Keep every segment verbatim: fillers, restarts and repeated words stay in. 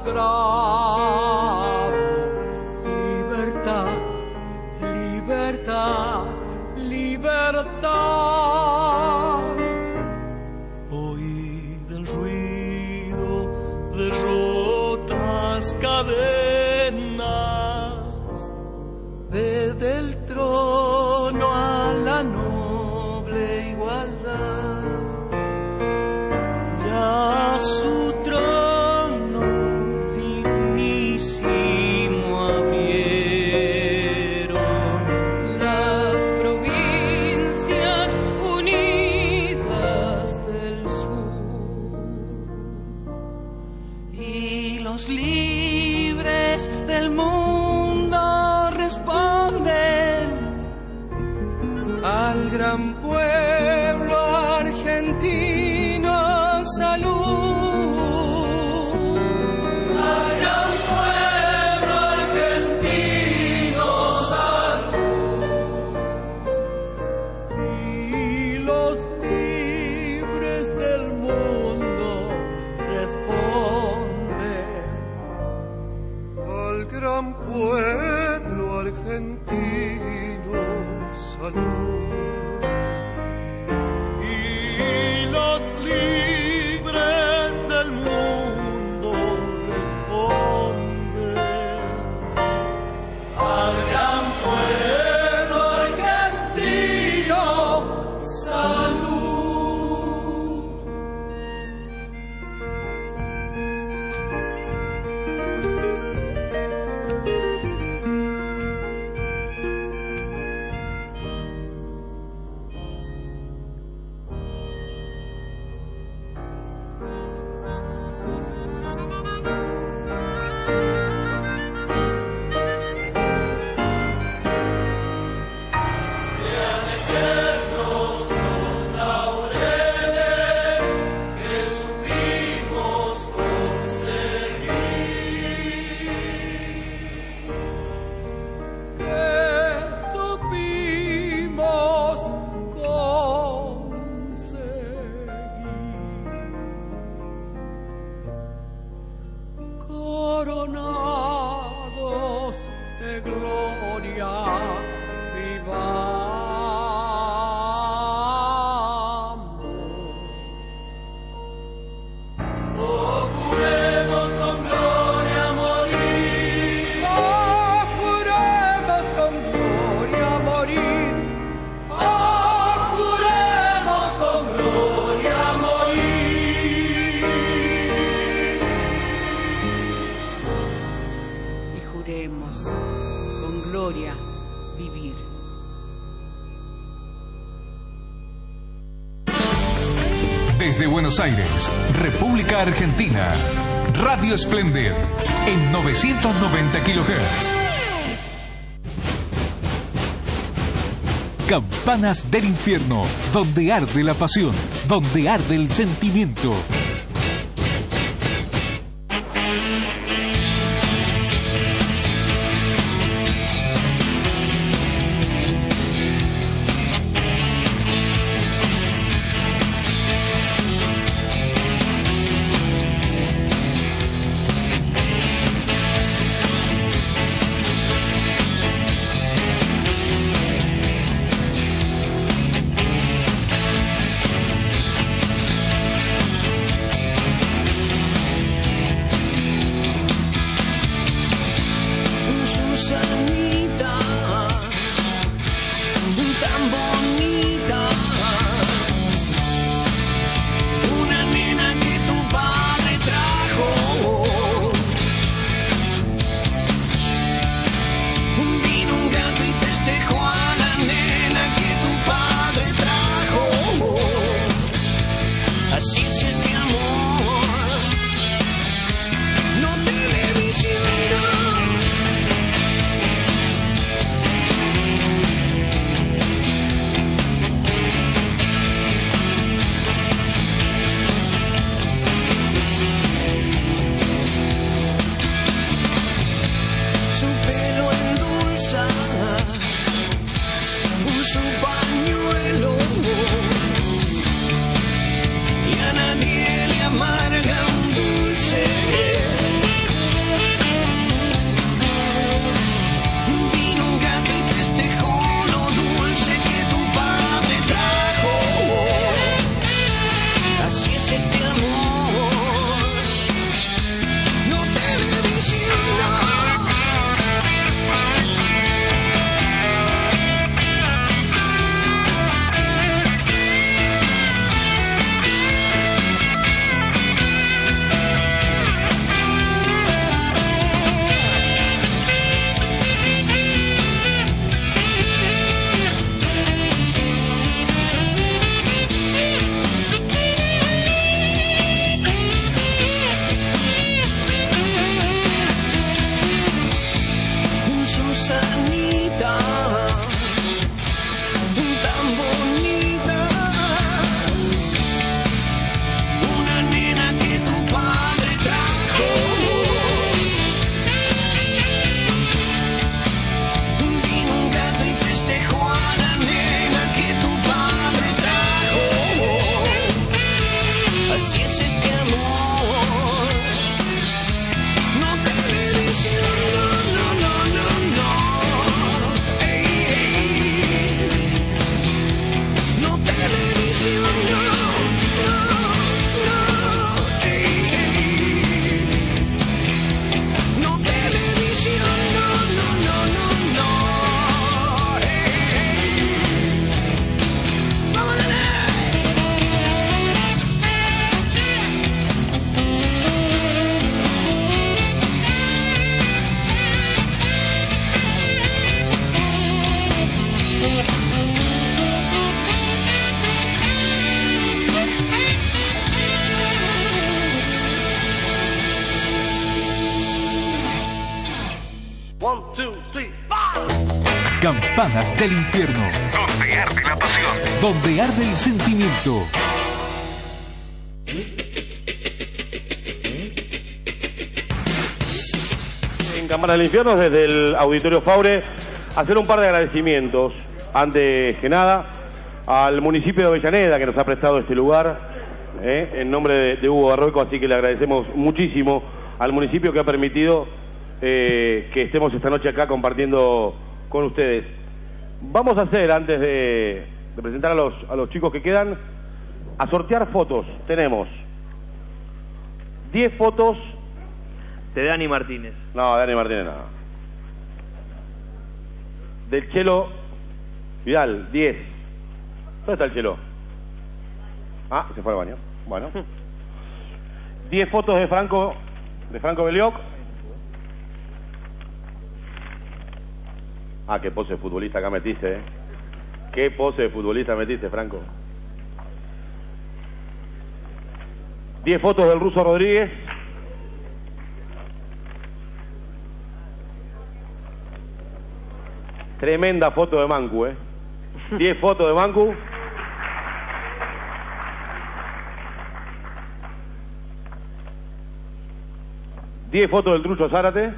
sagrado. Libertad, libertad, libertad. Oíd el ruido de rotas cadenas, desde el trono a la noble igualdad. Ya su trono dignísimo abrieron las provincias unidas del sur, y los libres del mundo responden al gran pueblo argentino. Salud al gran pueblo argentino, salud. Y los libres del mundo responden al gran pueblo argentino. Salud. Y los libres del mundo responden al gran pueblo argentino, salud. Coronados de gloria vivamos. Oh, juremos con gloria morir. Oh, juremos con gloria morir. Oh, juremos con gloria morir. Y juremos con gloria vivir. Desde Buenos Aires, República Argentina, Radio Splendid en novecientos noventa kilohertz. Campanas del infierno, donde arde la pasión, donde arde el sentimiento. amarga un dulce One, two, three, five. Campanas del infierno. Donde arde la pasión. Donde arde el sentimiento. En Campanas del infierno, desde el Auditorio Faure, hacer un par de agradecimientos. Antes que nada, al municipio de Avellaneda, que nos ha prestado este lugar, eh, en nombre de, de Hugo Barroco, así que le agradecemos muchísimo al municipio que ha permitido eh, que estemos esta noche acá compartiendo con ustedes. Vamos a hacer, antes de, de presentar a los, a los chicos que quedan, a sortear fotos. Tenemos diez fotos de Dani Martínez. No, Dani Martínez no. Del Chelo Vidal, diez. ¿Dónde está el Chelo? Ah, se fue al baño. Bueno. diez fotos de Franco, de Franco Belioc. Ah, qué pose de futbolista acá metiste, ¿eh? Qué pose de futbolista metiste, Franco. diez fotos del Ruso Rodríguez. Tremenda foto de Mancu, ¿eh? diez fotos de Mancu. diez fotos del Trucho Zárate.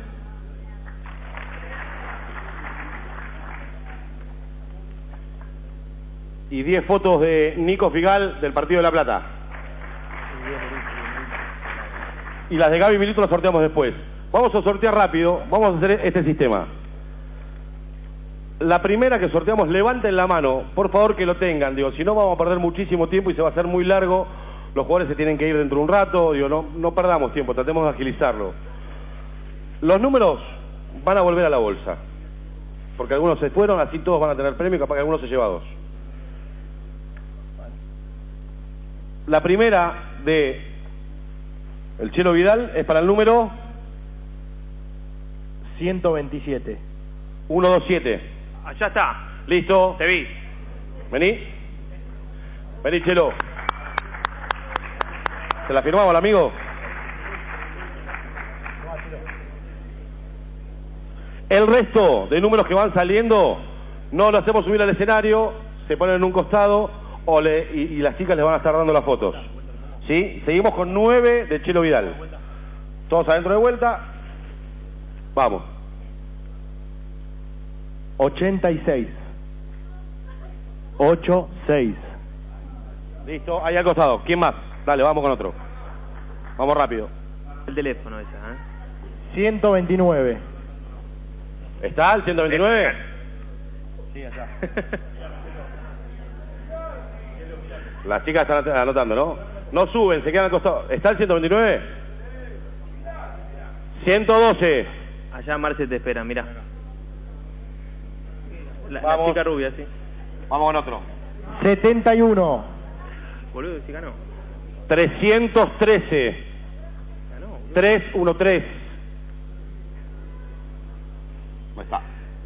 Y diez fotos de Nico Figal del Partido de La Plata. Y las de Gaby Milito las sorteamos después. Vamos a sortear rápido. Vamos a hacer este sistema. La primera que sorteamos, levanten la mano, por favor que lo tengan, digo, si no vamos a perder muchísimo tiempo y se va a hacer muy largo, los jugadores se tienen que ir dentro de un rato, digo, no, no perdamos tiempo, tratemos de agilizarlo. Los números van a volver a la bolsa, porque algunos se fueron, así todos van a tener premio, capaz que algunos se lleva dos. La primera de el Chelo Vidal es para el número ciento veintisiete. ciento veintisiete. Allá está. Listo. Te vi. Vení. Vení, Chelo. ¿Se la firmamos al amigo? El resto de números que van saliendo no lo hacemos subir al escenario, se ponen en un costado o le, y, y las chicas les van a estar dando las fotos. ¿Sí? Seguimos con nueve de Chelo Vidal. Todos adentro de vuelta. Vamos. ochenta y seis. ochenta y seis. Listo, ahí al costado. ¿Quién más? Dale, vamos con otro. Vamos rápido. El teléfono ese, ¿eh? ciento veintinueve. ¿Está el ciento veintinueve? Sí, allá. Las chicas están anotando, ¿no? No suben, se quedan al costado. ¿Está el ciento veintinueve? ciento doce. Allá Marce te espera, mirá. La, la Vamos. chica rubia, sí. Vamos con otro. setenta y uno. Boludo, sí ganó. trescientos trece. Ganó, boludo. trescientos trece. ¿Dónde está?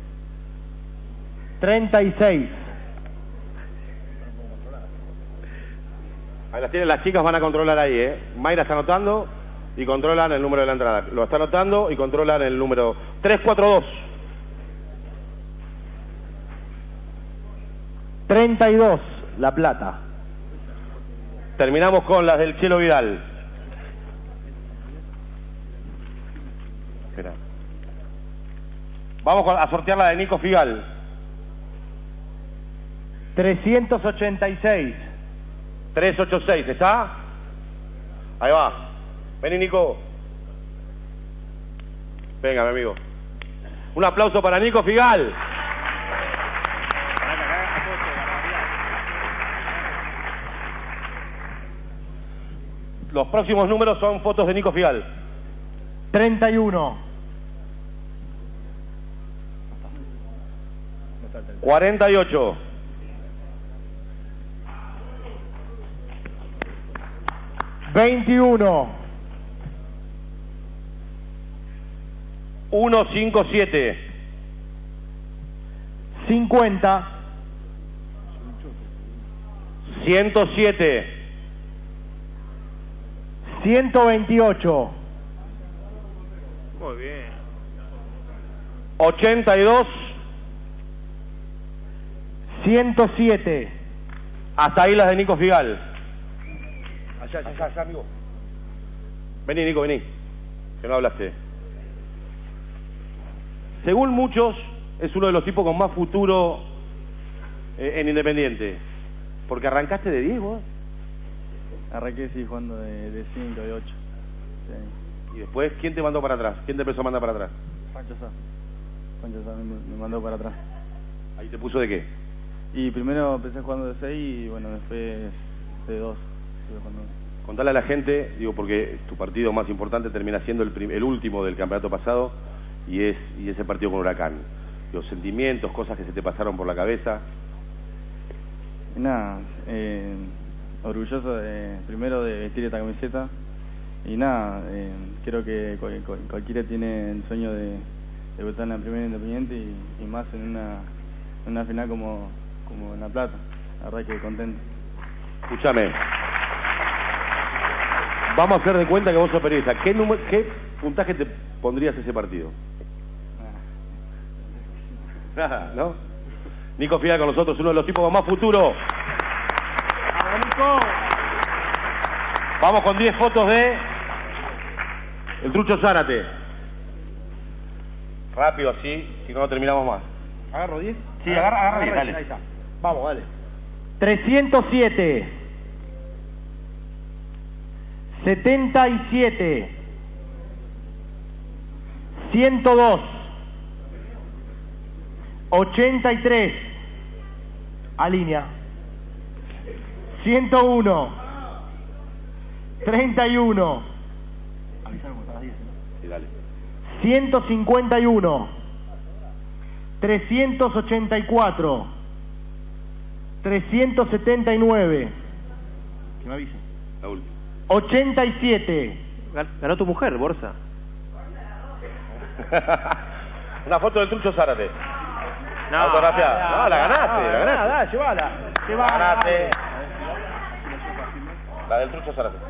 treinta y seis. Ahí las tienen, las chicas van a controlar ahí, ¿eh? Mayra está anotando y controlan el número de la entrada. Lo está anotando y controlan el número trescientos cuarenta y dos. treinta y dos. La Plata. Terminamos con las del Chelo Vidal. Espera. Vamos con- a sortear la de Nico Figal. trescientos ochenta y seis. trescientos ochenta y seis, ¿está? Ahí va. Vení, Nico. Venga, mi amigo. Un aplauso para Nico Figal. Los próximos números son fotos de Nico Figal. treinta y uno. cuarenta y ocho. veintiuno. ciento cincuenta y siete. cincuenta. ciento siete. ciento veintiocho. Muy bien. ochenta y dos. ciento siete. Hasta ahí las de Nico Figal. Allá, allá, allá, amigo. Vení, Nico, vení. Que no hablaste. Según muchos, es uno de los tipos con más futuro eh, en Independiente. Porque arrancaste de diez, vos. Arranqué, sí, jugando de cinco, de ocho. Sí. Y después, ¿quién te mandó para atrás? ¿Quién te empezó a mandar para atrás? Pancho Sá. Pancho Sá me, me mandó para atrás. ¿Ahí te puso de qué? Y primero empecé jugando de seis y bueno, después de dos. Contale a la gente, digo, porque tu partido más importante termina siendo el, prim el último del campeonato pasado y es y ese partido con Huracán. Los sentimientos, cosas que se te pasaron por la cabeza. Y nada, eh, orgulloso de, primero de vestir esta camiseta y nada, eh, creo que cual, cual, cualquiera tiene el sueño de debutar en la primera Independiente y, y más en una, en una final como, como en La Plata. La verdad que contento. Escúchame. Vamos a hacer de cuenta que vos sos periodista. ¿Qué, número, qué puntaje te pondrías ese partido? Nada, ¿no? Nico Figal con nosotros, uno de los tipos con más futuro. ¡Vamos, Nico! Vamos con diez fotos de el Trucho Zárate. Rápido así, si no, no terminamos más. ¿Agarro diez? Sí, agarra, agarra diez, dale. Ahí está. Vamos, dale. trescientos siete. setenta y siete. ciento dos. ochenta y tres. Alinea. ciento uno. treinta y uno. Sí, dale. ciento cincuenta y uno. trescientos ochenta y cuatro. trescientos setenta y nueve. Que me avise. La última. ochenta y siete. Ganó tu mujer, Borsa. Una foto del Trucho Zárate. No, Autografía. Ah, No, la ganaste, la ganaste. Dale, llévala. La ganaste. La del Trucho Zárate.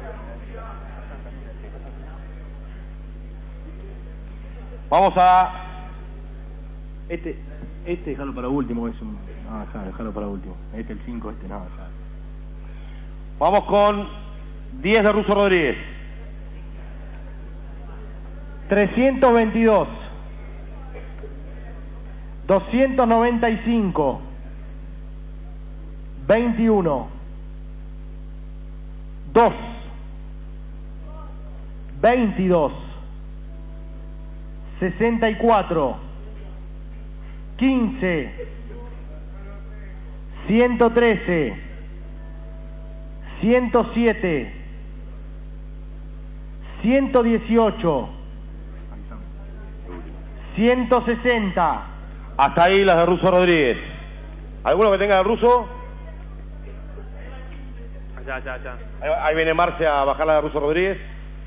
Vamos a... Este, este déjalo para último, es un... No, déjalo, déjalo para último. Este el cinco, este no, déjalo. Vamos con diez de Russo Rodríguez. trescientos veintidós. doscientos noventa y cinco. veintiuno. dos. veintidós. sesenta y cuatro. quince. ciento trece. ciento siete. ciento dieciocho. ciento sesenta. Hasta ahí las de Russo Rodríguez. ¿Alguno que tenga el ruso? Allá, allá, allá. Ahí, ahí viene Marce a bajar la de Russo Rodríguez.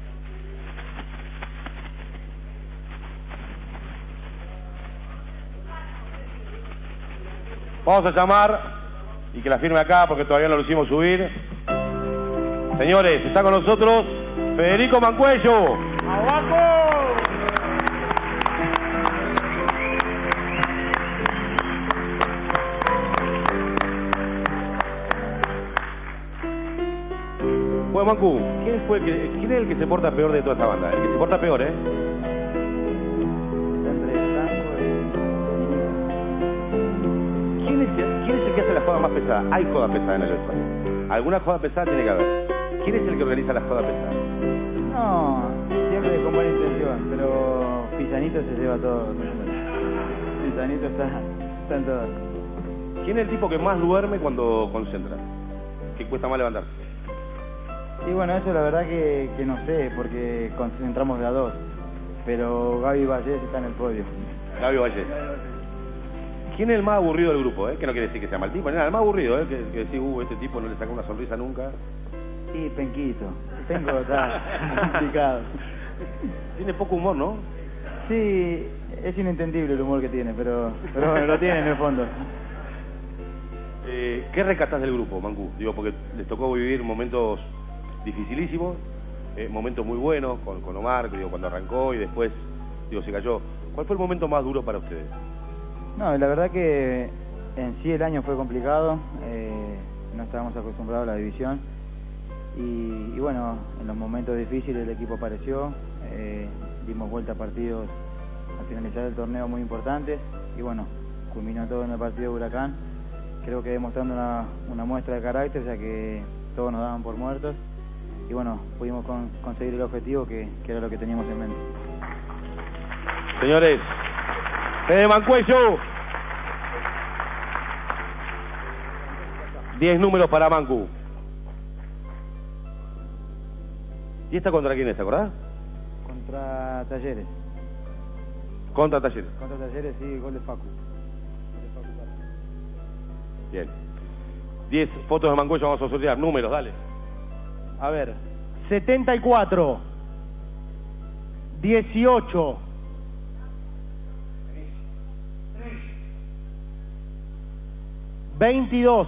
Vamos a llamar y que la firme acá porque todavía no lo hicimos subir. Señores, está con nosotros Federico Mancuello. ¡Abajo! Bueno, Mancu, ¿quién, fue el que, ¿quién es el que se porta peor de toda esta banda? El que se porta peor, ¿eh? ¿Quién es, ¿Quién es el que hace la joda más pesada? Hay joda pesada en el vestuario. Alguna joda pesada tiene que haber. ¿Quién es el que organiza la joda pesada? No, siempre con buena intención, pero Pisanito se lleva todo. Pisanito está, está en todo. ¿Quién es el tipo que más duerme cuando concentra? Que cuesta más levantarse. Y bueno, eso la verdad que, que no sé, porque concentramos de a dos. Pero Gaby Vallés está en el podio. Gaby Vallés. ¿Quién es el más aburrido del grupo? Eh? Que no quiere decir que sea mal tipo, nada, el más aburrido, ¿eh? Que, que decís, uh, este tipo no le saca una sonrisa nunca. Sí, Penquito. Tengo, está complicado. Tiene poco humor, ¿no? Sí, es inentendible el humor que tiene, pero, pero bueno, lo tiene en el fondo. Eh, ¿Qué rescatás del grupo, Mancu? Digo, porque les tocó vivir momentos dificilísimos, eh, momentos muy buenos con, con Omar, digo, cuando arrancó y después, digo, se cayó. ¿Cuál fue el momento más duro para ustedes? No, la verdad que en sí el año fue complicado, eh, no estábamos acostumbrados a la división y, y bueno, en los momentos difíciles el equipo apareció, eh, dimos vuelta a partidos al finalizar el torneo muy importantes y bueno, culminó todo en el partido de Huracán, creo que demostrando una, una muestra de carácter ya que todos nos daban por muertos y bueno, pudimos con, conseguir el objetivo que, que era lo que teníamos en mente. Señores, Fede Mancuello. Diez números para Mancu. ¿Y esta contra quién es, te acordás? Contra Talleres. Contra Talleres. Contra Talleres, sí, gol de Facu. Bien. Diez fotos de Mancuello vamos a sortear. Números, dale. A ver. setenta y cuatro. dieciocho. veintidós.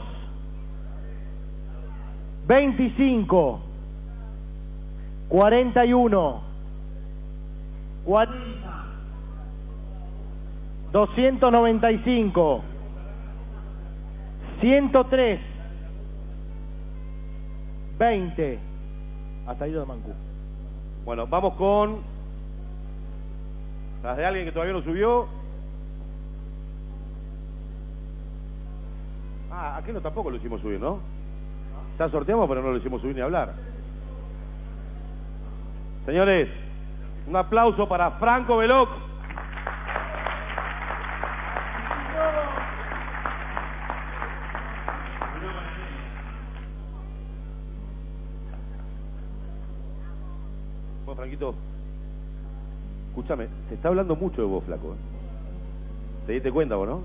veinticinco. cuarenta y uno. cuarenta. doscientos noventa y cinco. ciento tres. veinte. Hasta ahí de Mancú. Bueno, vamos con las de alguien que todavía no subió. Ah, aquel no tampoco lo hicimos subir, ¿no? Ya sorteamos, pero no lo hicimos subir ni hablar. Señores, un aplauso para Franco Veloc. Bueno, Franquito, escúchame, se está hablando mucho de vos, flaco, ¿eh? ¿Te diste cuenta vos, no?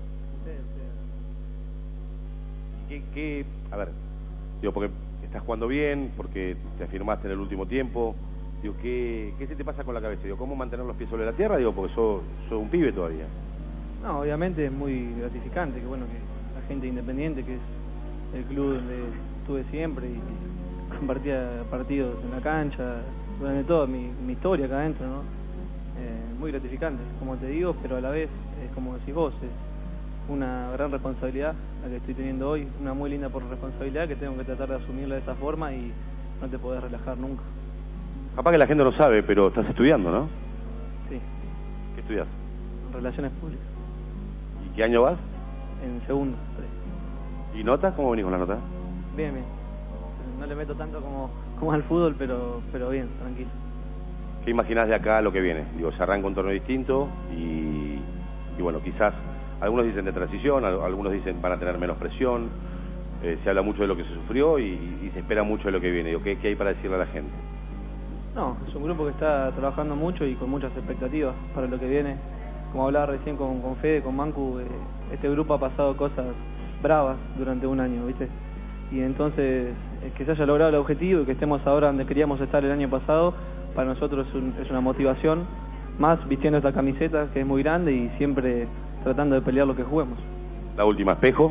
¿Qué, qué, a ver, digo, porque estás jugando bien, porque te afirmaste en el último tiempo, digo, ¿qué, qué se te pasa con la cabeza? Digo, ¿cómo mantener los pies sobre la tierra? Digo, porque sos, sos un pibe todavía. No, obviamente es muy gratificante, que bueno, que la gente independiente, que es el club donde estuve siempre y compartía partidos en la cancha, durante toda mi, mi historia acá adentro, ¿no? Eh, muy gratificante, como te digo, pero a la vez, es como decís vos, es una gran responsabilidad la que estoy teniendo hoy, una muy linda por responsabilidad que tengo que tratar de asumirla de esa forma y no te podés relajar nunca. Capaz que la gente no sabe, pero estás estudiando, ¿no? Sí. ¿Qué estudias? Relaciones públicas. ¿Y qué año vas? En segundo. Tres. ¿Y notas? ¿Cómo venís con la nota? Bien, bien. No le meto tanto como, como al fútbol, pero, pero bien, tranquilo. ¿Qué imaginás de acá lo que viene? Digo, se arranca un torneo distinto y, y bueno, quizás algunos dicen de transición, algunos dicen van a tener menos presión, eh, se habla mucho de lo que se sufrió y, y se espera mucho de lo que viene. Digo, ¿qué, ¿qué hay para decirle a la gente? No, es un grupo que está trabajando mucho y con muchas expectativas para lo que viene. Como hablaba recién con, con Fede, con Mancu, eh, este grupo ha pasado cosas bravas durante un año, ¿viste? Y entonces, es que se haya logrado el objetivo y que estemos ahora donde queríamos estar el año pasado, para nosotros es, un, es una motivación, más vistiendo esta camiseta que es muy grande y siempre tratando de pelear lo que juguemos. La última, espejo.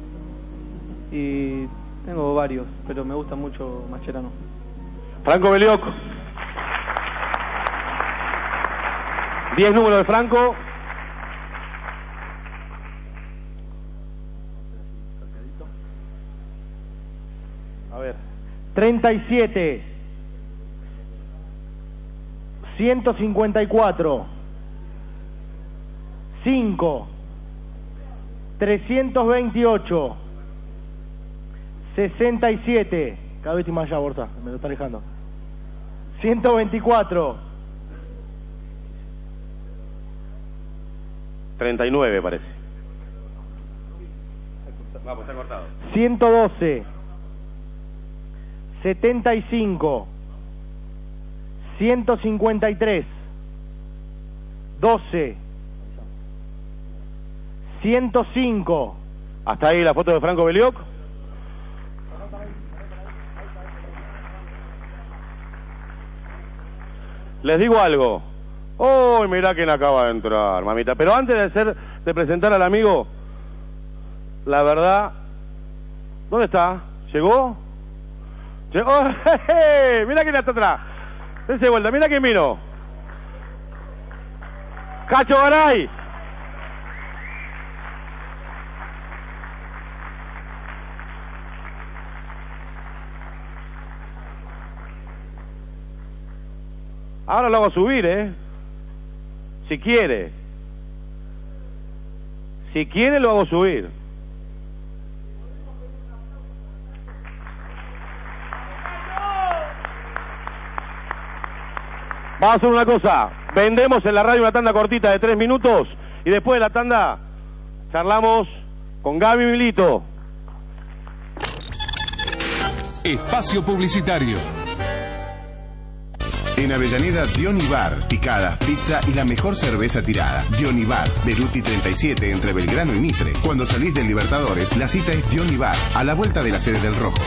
Y tengo varios, pero me gusta mucho Mascherano. Franco Veloc. Diez números de Franco. A ver. treinta y siete. ciento cincuenta y cuatro. cinco. trescientos veintiocho. sesenta y siete. Cada vez más allá, Borja, me lo está dejando. ciento veinticuatro. treinta y nueve parece. Vamos, está cortado. ciento doce. setenta y cinco. ciento cincuenta y tres. doce. ciento cinco. Hasta ahí la foto de Franco Veloc. Les digo algo. ¡Oh, mirá quién acaba de entrar, mamita! Pero antes de hacer, de presentar al amigo, la verdad, ¿dónde está? ¿Llegó? ¿Llegó? ¡Oh, je, je! Mirá quién está atrás. Dense vuelta, mirá quién vino. Cacho Garay. Ahora lo hago subir, ¿eh? Si quiere. Si quiere, lo hago subir. Vamos a hacer una cosa. Vendemos en la radio una tanda cortita de tres minutos y después de la tanda charlamos con Gaby Milito. Espacio publicitario. En Avellaneda, Diony Bar, picadas, pizza y la mejor cerveza tirada. Diony Bar, Beruti treinta y siete, entre Belgrano y Mitre. Cuando salís del Libertadores, la cita es Diony Bar, a la vuelta de la sede del Rojo.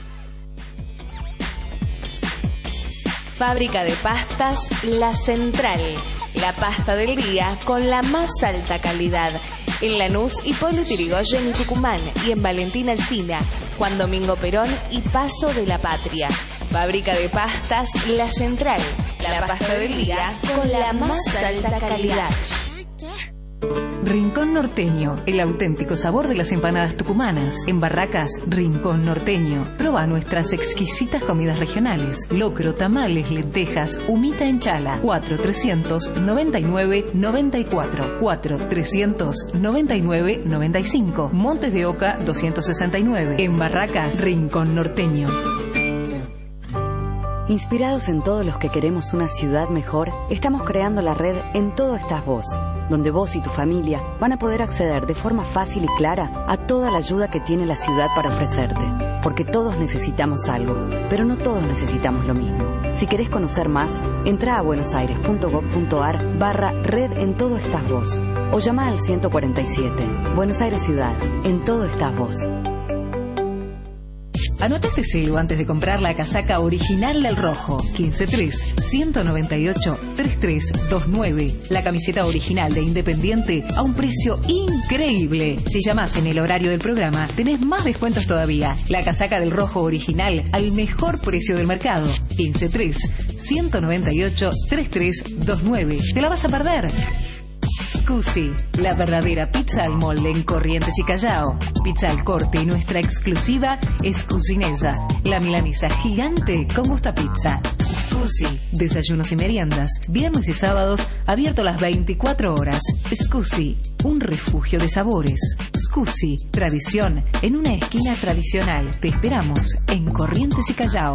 Fábrica de pastas La Central. La pasta del día con la más alta calidad. En Lanús, Hipólito Yrigoyen y Tucumán. Y en Valentín Alsina, Juan Domingo Perón y Paso de la Patria. Fábrica de pastas La Central. La pasta del día con la más alta calidad. Rincón Norteño, el auténtico sabor de las empanadas tucumanas. En Barracas, Rincón Norteño. Proba nuestras exquisitas comidas regionales. Locro, tamales, lentejas, humita en chala. cuatro trescientos noventa y nueve noventa y cuatro. cuatro trescientos noventa y nueve noventa y cinco. Montes de Oca doscientos sesenta y nueve. En Barracas, Rincón Norteño. Inspirados en todos los que queremos una ciudad mejor, estamos creando la red En Todo Estás Vos, donde vos y tu familia van a poder acceder de forma fácil y clara a toda la ayuda que tiene la ciudad para ofrecerte. Porque todos necesitamos algo, pero no todos necesitamos lo mismo. Si querés conocer más, entra a buenosaires.gov.ar barra red En Todo Estás Vos o llama al ciento cuarenta y siete. Buenos Aires Ciudad, En Todo Estás Vos. Anota este celu antes de comprar la casaca original del Rojo. quince tres, ciento noventa y ocho, treinta y tres veintinueve. La camiseta original de Independiente a un precio increíble. Si llamás en el horario del programa, tenés más descuentos todavía. La casaca del Rojo original al mejor precio del mercado. quince tres, ciento noventa y ocho, treinta y tres veintinueve. ¿Te la vas a perder? Scusi, la verdadera pizza al molde en Corrientes y Callao. Pizza al corte y nuestra exclusiva es Cucinesa, la milanesa gigante con gusto a pizza. Scusi, desayunos y meriendas, viernes y sábados, abierto las veinticuatro horas. Scusi, un refugio de sabores. Scusi, tradición en una esquina tradicional. Te esperamos en Corrientes y Callao.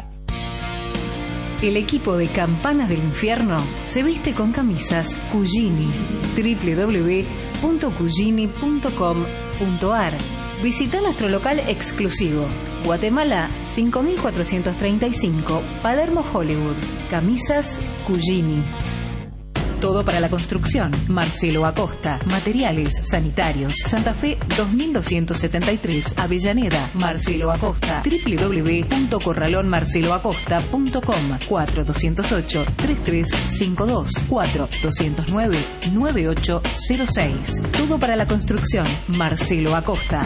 El equipo de Campanas del Infierno se viste con camisas Cugini. doble u doble u doble u punto cugini punto com punto a r. Visita nuestro local exclusivo. Guatemala cinco mil cuatrocientos treinta y cinco, Palermo, Hollywood. Camisas Cugini. Todo para la construcción. Marcelo Acosta. Materiales sanitarios. Santa Fe dos mil doscientos setenta y tres. Avellaneda. Marcelo Acosta. doble u doble u doble u punto corralón marcelo acosta punto com. cuatro doscientos ocho, treinta y tres cincuenta y dos. cuatro doscientos nueve, noventa y ocho cero seis. Todo para la construcción. Marcelo Acosta.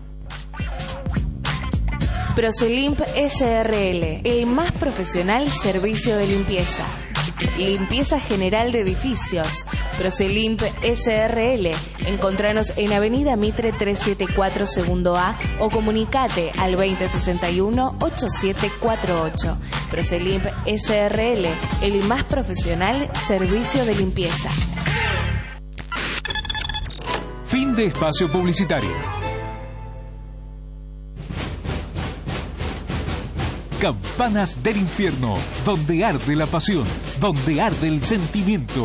Procelimp S R L, el más profesional servicio de limpieza. Limpieza general de edificios. Procelimp S R L. Encontranos en Avenida Mitre trescientos setenta y cuatro Segundo A o comunicate al veinte sesenta y uno, ochenta y siete cuarenta y ocho. Procelimp S R L, el más profesional servicio de limpieza. Fin de espacio publicitario. Campanas del Infierno, donde arde la pasión, donde arde el sentimiento.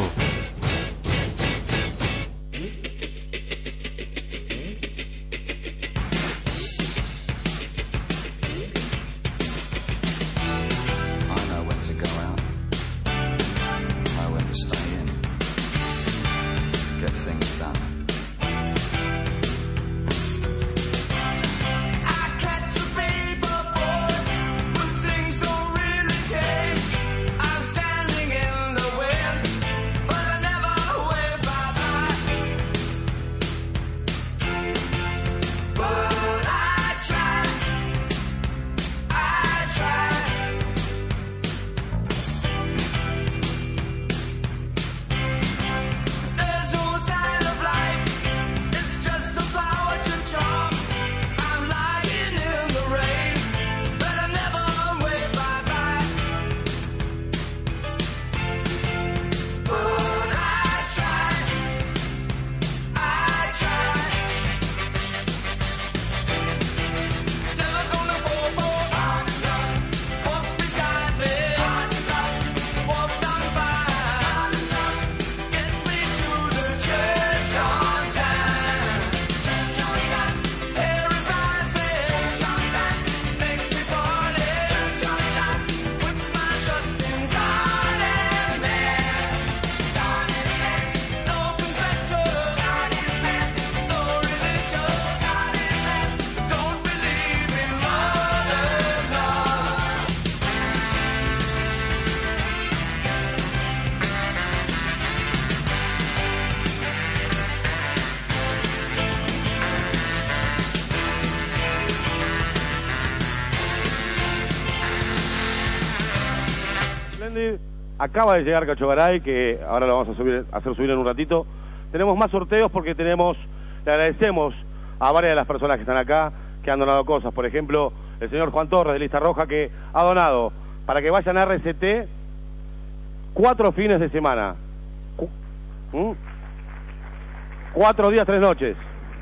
acaba de llegar Cacho Garay, que ahora lo vamos a, subir, a hacer subir en un ratito. Tenemos más sorteos porque tenemos, le agradecemos a varias de las personas que están acá, que han donado cosas. Por ejemplo, el señor Juan Torres de Lista Roja, que ha donado para que vayan a R C T cuatro fines de semana. ¿Mm? Cuatro días, tres noches.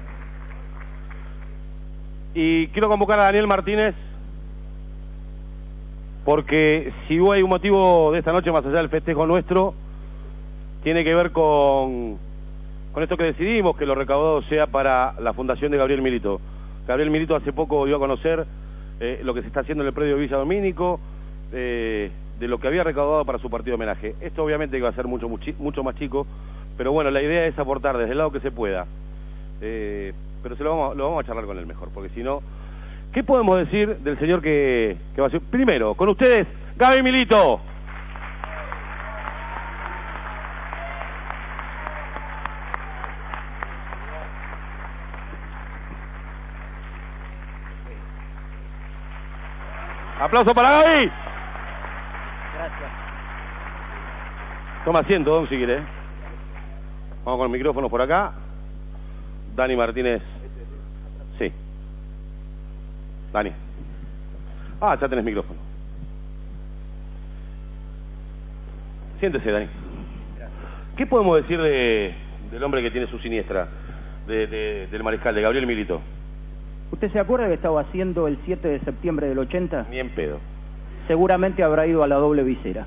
Y quiero convocar a Daniel Martínez, porque si hay un motivo de esta noche más allá del festejo nuestro, tiene que ver con, con esto que decidimos, que lo recaudado sea para la fundación de Gabriel Milito. Gabriel Milito hace poco dio a conocer eh, lo que se está haciendo en el predio Villa Domínico, eh, de lo que había recaudado para su partido de homenaje. Esto obviamente que va a ser mucho, mucho, mucho más chico, pero bueno, la idea es aportar desde el lado que se pueda. Eh, pero se lo vamos, lo vamos a charlar con él mejor, porque si no, ¿qué podemos decir del señor que, que va a ser? Primero, con ustedes, Gaby Milito. Aplauso para Gaby. Gracias. Toma asiento, don, si quiere. Vamos con el micrófono por acá. Dani Martínez. Sí. Dani. Ah, ya tenés micrófono. Siéntese, Dani. ¿Qué podemos decir de, del hombre que tiene su siniestra, de, de, del mariscal, de Gabriel Milito? ¿Usted se acuerda que estaba haciendo el siete de septiembre del ochenta? Ni en pedo. Seguramente habrá ido a la doble visera.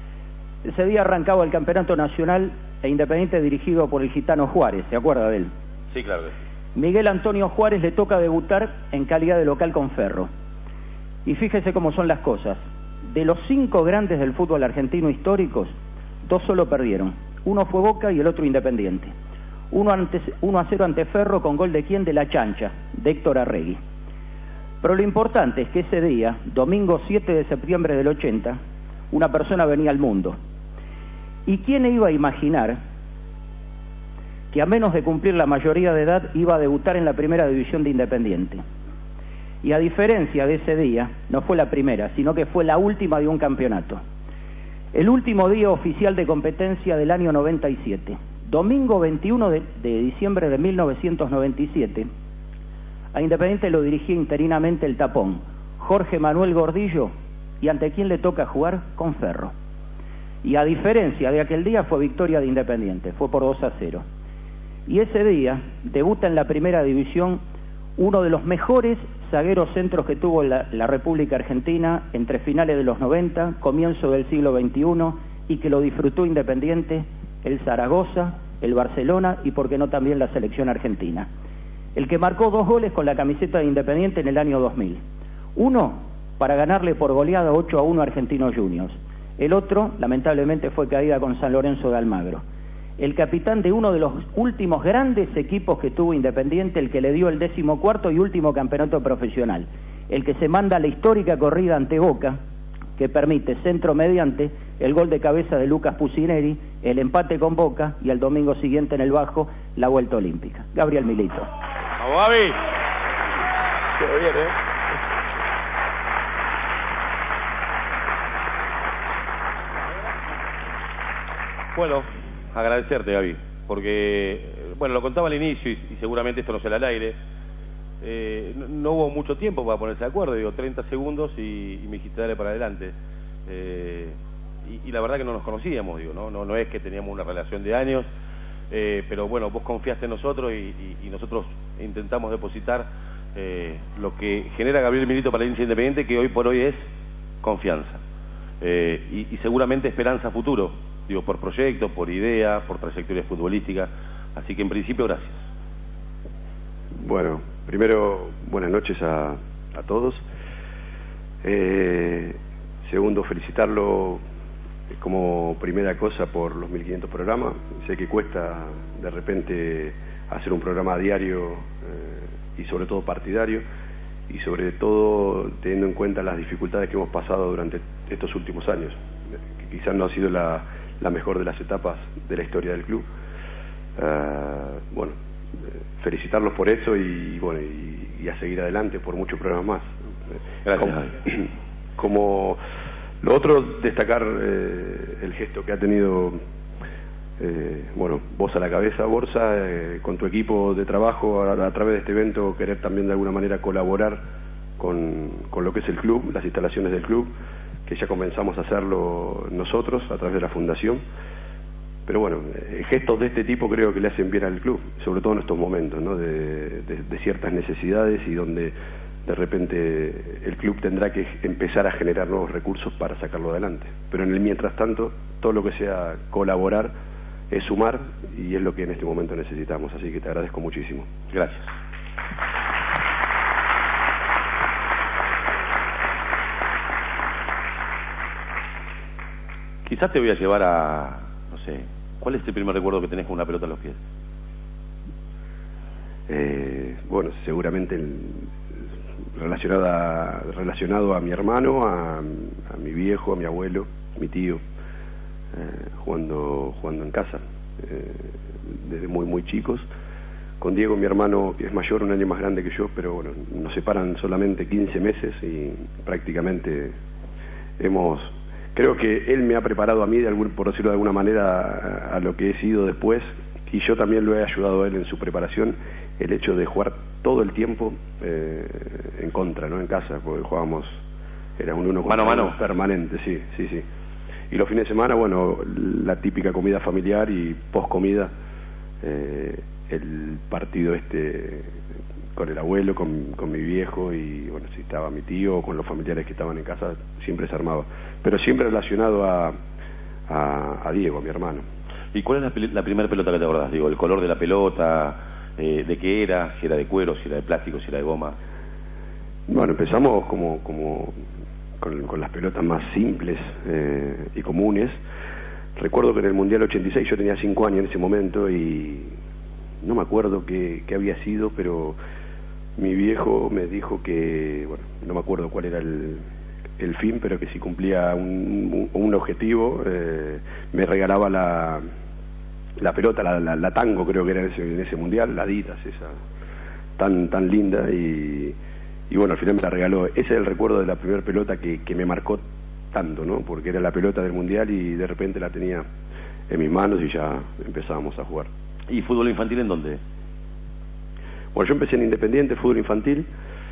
Ese día arrancaba el campeonato nacional e Independiente dirigido por el gitano Juárez, ¿se acuerda de él? Sí, claro que sí. Miguel Antonio Juárez le toca debutar en calidad de local con Ferro. Y fíjese cómo son las cosas. De los cinco grandes del fútbol argentino históricos, dos solo perdieron. Uno fue Boca y el otro Independiente. Uno, ante, uno a cero ante Ferro con gol de quién, de La Chancha, de Héctor Arregui. Pero lo importante es que ese día, domingo siete de septiembre del ochenta, una persona venía al mundo. ¿Y quién iba a imaginar que a menos de cumplir la mayoría de edad iba a debutar en la primera división de Independiente? Y a diferencia de ese día, no fue la primera, sino que fue la última de un campeonato. El último día oficial de competencia del año noventa y siete. Domingo veintiuno de, de diciembre de mil novecientos noventa y siete, a Independiente lo dirigía interinamente el tapón, Jorge Manuel Gordillo, y ante quién le toca jugar, con Ferro. Y a diferencia de aquel día fue victoria de Independiente, fue por dos a cero. Y ese día debuta en la primera división uno de los mejores zagueros centros que tuvo la, la República Argentina entre finales de los noventa, comienzo del siglo veintiuno, y que lo disfrutó Independiente, el Zaragoza, el Barcelona y por qué no también la selección argentina. El que marcó dos goles con la camiseta de Independiente en el año dos mil. Uno para ganarle por goleada ocho a uno a Argentinos Juniors. El otro, lamentablemente, fue caída con San Lorenzo de Almagro. El capitán de uno de los últimos grandes equipos que tuvo Independiente, el que le dio el decimocuarto y último campeonato profesional. El que se manda la histórica corrida ante Boca, que permite, centro mediante, el gol de cabeza de Lucas Pusineri, el empate con Boca y el domingo siguiente en el Bajo, la vuelta olímpica. Gabriel Milito. ¡Vamos, Gaby! Qué bien, ¿eh? Bueno, agradecerte, Gaby, porque, bueno, lo contaba al inicio y, y seguramente esto no sale al aire. Eh, no, no hubo mucho tiempo para ponerse de acuerdo, digo, treinta segundos y, y me dijiste dale para adelante. Eh, y, y la verdad que no nos conocíamos, digo, no, no, no es que teníamos una relación de años, eh, pero bueno, vos confiaste en nosotros y, y, y nosotros intentamos depositar eh, lo que genera Gabriel Milito para el Hincha Independiente, que hoy por hoy es confianza eh, y, y seguramente esperanza futuro, digo, por proyecto, por idea, por trayectoria futbolística, así que en principio gracias. Bueno, primero, buenas noches a, a todos. Eh, segundo, felicitarlo como primera cosa por los mil quinientos programas. Sé que cuesta de repente hacer un programa diario eh, y sobre todo partidario, y sobre todo teniendo en cuenta las dificultades que hemos pasado durante estos últimos años, que quizás no ha sido la, la mejor de las etapas de la historia del club. Uh, bueno, felicitarlos por eso y bueno y, y a seguir adelante por muchos programas más. Gracias. Como, como Lo otro, destacar eh, el gesto que ha tenido, eh, bueno, vos a la cabeza, Borsa, eh, con tu equipo de trabajo, a, a través de este evento, querer también de alguna manera colaborar con, con lo que es el club, las instalaciones del club, que ya comenzamos a hacerlo nosotros a través de la fundación. Pero bueno, eh, gestos de este tipo creo que le hacen bien al club, sobre todo en estos momentos, ¿no? de, de, de ciertas necesidades y donde de repente el club tendrá que empezar a generar nuevos recursos para sacarlo adelante. Pero en el mientras tanto, todo lo que sea colaborar es sumar, y es lo que en este momento necesitamos. Así que te agradezco muchísimo. Gracias. Quizás te voy a llevar a, no sé, ¿cuál es el primer recuerdo que tenés con una pelota en los pies? Eh, bueno, seguramente el, relacionada, relacionado a mi hermano, a, a mi viejo, a mi abuelo, mi tío, eh, jugando, jugando en casa, eh, desde muy muy chicos. Con Diego, mi hermano, que es mayor, un año más grande que yo, pero bueno, nos separan solamente quince meses y prácticamente hemos... Creo que él me ha preparado a mí, de algún, por decirlo de alguna manera, a, a lo que he sido después, y yo también lo he ayudado a él en su preparación, el hecho de jugar todo el tiempo eh, en contra, ¿no? En casa, porque jugábamos, era un uno contra mano a uno mano permanente, sí, sí, sí. Y los fines de semana, bueno, la típica comida familiar y post comida, eh, el partido este con el abuelo, con, con mi viejo, y bueno, si estaba mi tío o con los familiares que estaban en casa, siempre se armaba. Pero siempre relacionado a, a, a Diego, a mi hermano. ¿Y cuál es la, la primera pelota que te acordás? Digo, el color de la pelota, eh, de qué era, si era de cuero, si era de plástico, si era de goma. Bueno, empezamos como, como con, con las pelotas más simples eh, y comunes. Recuerdo que en el Mundial ochenta y seis yo tenía cinco años en ese momento y no me acuerdo qué, qué había sido, pero mi viejo me dijo que, bueno, no me acuerdo cuál era el, el fin, pero que si cumplía un, un, un objetivo, eh, me regalaba la, la pelota, la, la, la tango, creo que era en ese, en ese mundial, la Adidas, esa tan tan linda, y, y bueno, al final me la regaló. Ese es el recuerdo de la primera pelota que, que me marcó tanto, ¿no? Porque era la pelota del mundial y de repente la tenía en mis manos y ya empezábamos a jugar. ¿Y fútbol infantil en dónde? Bueno, yo empecé en Independiente, fútbol infantil.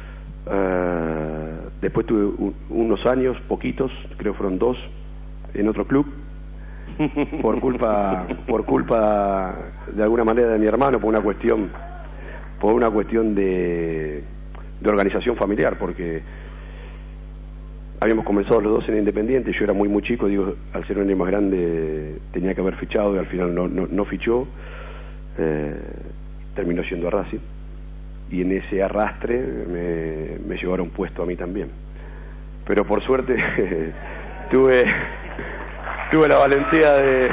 Uh, después tuve un, unos años, poquitos, creo que fueron dos, en otro club, por culpa, por culpa de alguna manera de mi hermano, por una cuestión, por una cuestión de, de organización familiar, porque habíamos comenzado los dos en Independiente, yo era muy muy chico, digo, al ser un año más grande tenía que haber fichado y al final no, no, no fichó, eh, terminó yendo a Racing. Y en ese arrastre me, me llevaron puesto a mí también. Pero por suerte tuve tuve la valentía de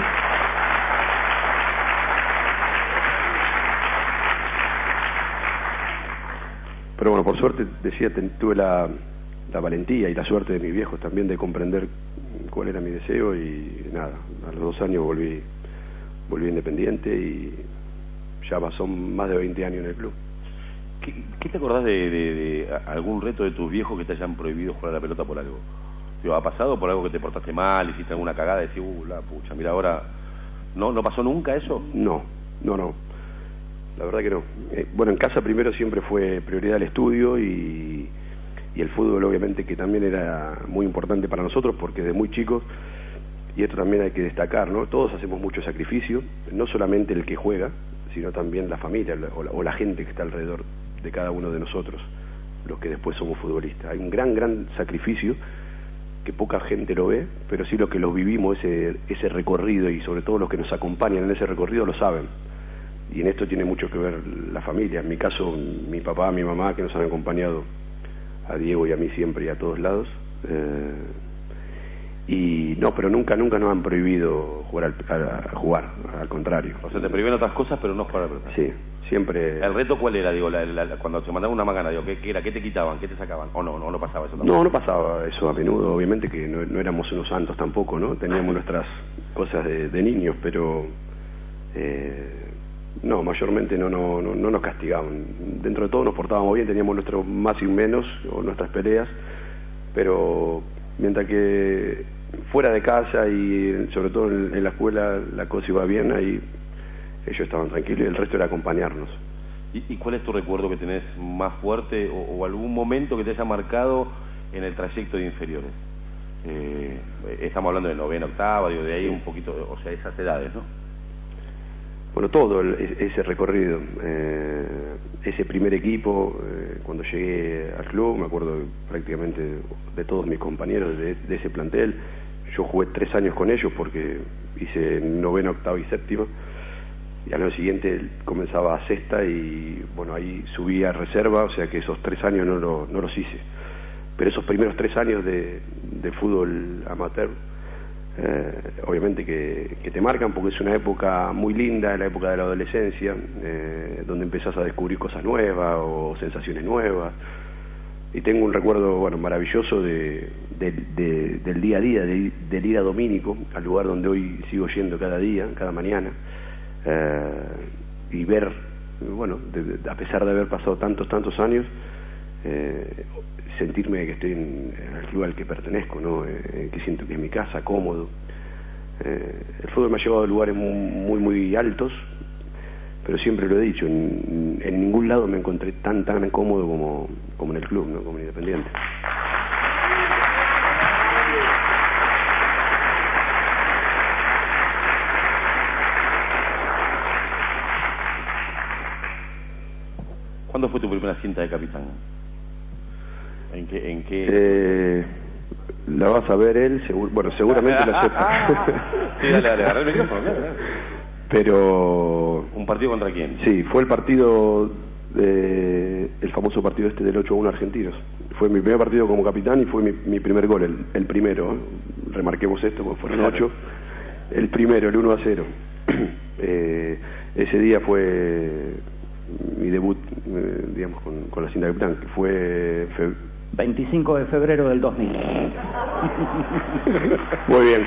pero bueno, por suerte decía, tuve la, la valentía y la suerte de mis viejos también de comprender cuál era mi deseo, y nada, a los dos años volví volví Independiente y ya son más de veinte años en el club. ¿Qué, qué te acordás de, de, de algún reto de tus viejos que te hayan prohibido jugar a la pelota por algo? ¿Te ha pasado por algo que te portaste mal, hiciste alguna cagada y decís, uh, la pucha, mira ahora... ¿No no pasó nunca eso? No, no, no. La verdad que no. Eh, bueno, en casa primero siempre fue prioridad el estudio y, y el fútbol obviamente que también era muy importante para nosotros porque de muy chicos, y esto también hay que destacar, ¿no? Todos hacemos mucho sacrificio, no solamente el que juega, sino también la familia o la, o la gente que está alrededor de cada uno de nosotros, los que después somos futbolistas. Hay un gran, gran sacrificio que poca gente lo ve, pero sí los que lo vivimos, ese, ese recorrido, y sobre todo los que nos acompañan en ese recorrido lo saben. Y en esto tiene mucho que ver la familia. En mi caso, mi papá, mi mamá, que nos han acompañado a Diego y a mí siempre y a todos lados. Eh, y no, pero nunca, nunca nos han prohibido jugar, al, a, a jugar, al contrario. O sea, te prohíben otras cosas, pero no jugar a la pelota. Sí, siempre. ¿El reto cuál era? Digo, la, la, cuando se mandaban una macana, digo, ¿qué, qué era? ¿Qué te quitaban? ¿Qué te sacaban? ¿O no? No, no pasaba eso tampoco. No, no pasaba eso a menudo. Obviamente que no, no éramos unos santos tampoco, ¿no? Teníamos nuestras cosas de, de niños, pero eh, no, mayormente no, no, no, no nos castigaban. Dentro de todo nos portábamos bien, teníamos nuestros más y menos, o nuestras peleas, pero Mientras que fuera de casa y sobre todo en, en la escuela la cosa iba bien, ahí ellos estaban tranquilos y el resto era acompañarnos. ¿Y, y cuál es tu recuerdo que tenés más fuerte o, o algún momento que te haya marcado en el trayecto de inferiores? Eh, estamos hablando de novena, octava, digo, de ahí un poquito, o sea, esas edades, ¿no? Bueno, todo el, ese recorrido, eh, ese primer equipo, eh, cuando llegué al club, me acuerdo prácticamente de todos mis compañeros de, de ese plantel. Yo jugué tres años con ellos porque hice novena, octava y séptima, y al año siguiente comenzaba a sexta y bueno, ahí subí a reserva, o sea que esos tres años no, lo, no los hice. Pero esos primeros tres años de, de fútbol amateur, eh, obviamente que, que te marcan porque es una época muy linda, la época de la adolescencia, eh, donde empezás a descubrir cosas nuevas o sensaciones nuevas. Y tengo un recuerdo bueno maravilloso de, de, de, del día a día, de, del ir a Domínico, al lugar donde hoy sigo yendo cada día, cada mañana, eh, y ver, bueno, de, de, a pesar de haber pasado tantos, tantos años, eh, sentirme que estoy en, en el club al que pertenezco, ¿no? Eh, que siento que es mi casa, cómodo. Eh, el fútbol me ha llevado a lugares muy, muy, muy altos, pero siempre lo he dicho, en, en ningún lado me encontré tan, tan cómodo como, como en el club, ¿no? Como en Independiente. ¿Cuándo fue tu primera cinta de capitán? ¿En qué? En qué... Eh, la vas a ver él, seguro, bueno, seguramente la sepa. Sí, dale, dale, agarré el micrófono, dale, dale. Pero... ¿Un partido contra quién? Sí, fue el partido, de, el famoso partido este del ocho a uno Argentinos. Fue mi primer partido como capitán y fue mi, mi primer gol, el, el primero, ¿eh? Remarquemos esto, porque fueron Claro. ocho. El primero, el uno a cero. eh, ese día fue mi debut, eh, digamos, con, con la cinta de capitán, que fue... Fe... veinticinco de febrero del dos mil. Muy bien.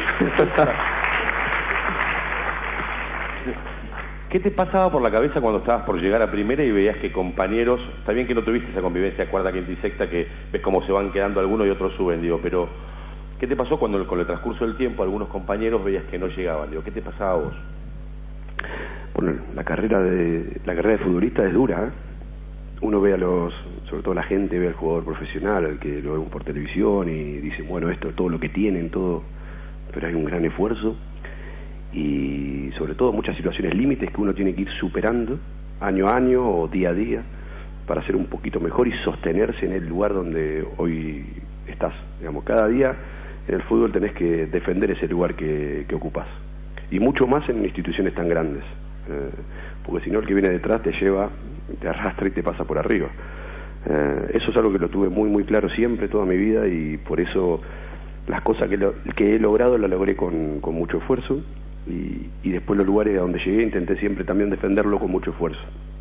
¿Qué te pasaba por la cabeza cuando estabas por llegar a primera y veías que compañeros, está bien que no tuviste esa convivencia cuarta, quinta y sexta, que ves cómo se van quedando algunos y otros suben, digo, pero ¿qué te pasó cuando con el transcurso del tiempo algunos compañeros veías que no llegaban? Digo, ¿qué te pasaba a vos? Bueno, la carrera de la carrera de futbolista es dura, ¿eh? Uno ve a los, sobre todo la gente ve al jugador profesional, al que lo ven por televisión y dice, bueno, esto es todo lo que tienen, todo, pero hay un gran esfuerzo y sobre todo muchas situaciones límites que uno tiene que ir superando año a año o día a día para ser un poquito mejor y sostenerse en el lugar donde hoy estás. Digamos, cada día en el fútbol tenés que defender ese lugar que, que ocupás, y mucho más en instituciones tan grandes, eh, porque si no el que viene detrás te lleva, te arrastra y te pasa por arriba. Eh, eso es algo que lo tuve muy muy claro siempre, toda mi vida, y por eso las cosas que, lo, que he logrado las logré con, con mucho esfuerzo, y, y después los lugares a donde llegué intenté siempre también defenderlo con mucho esfuerzo.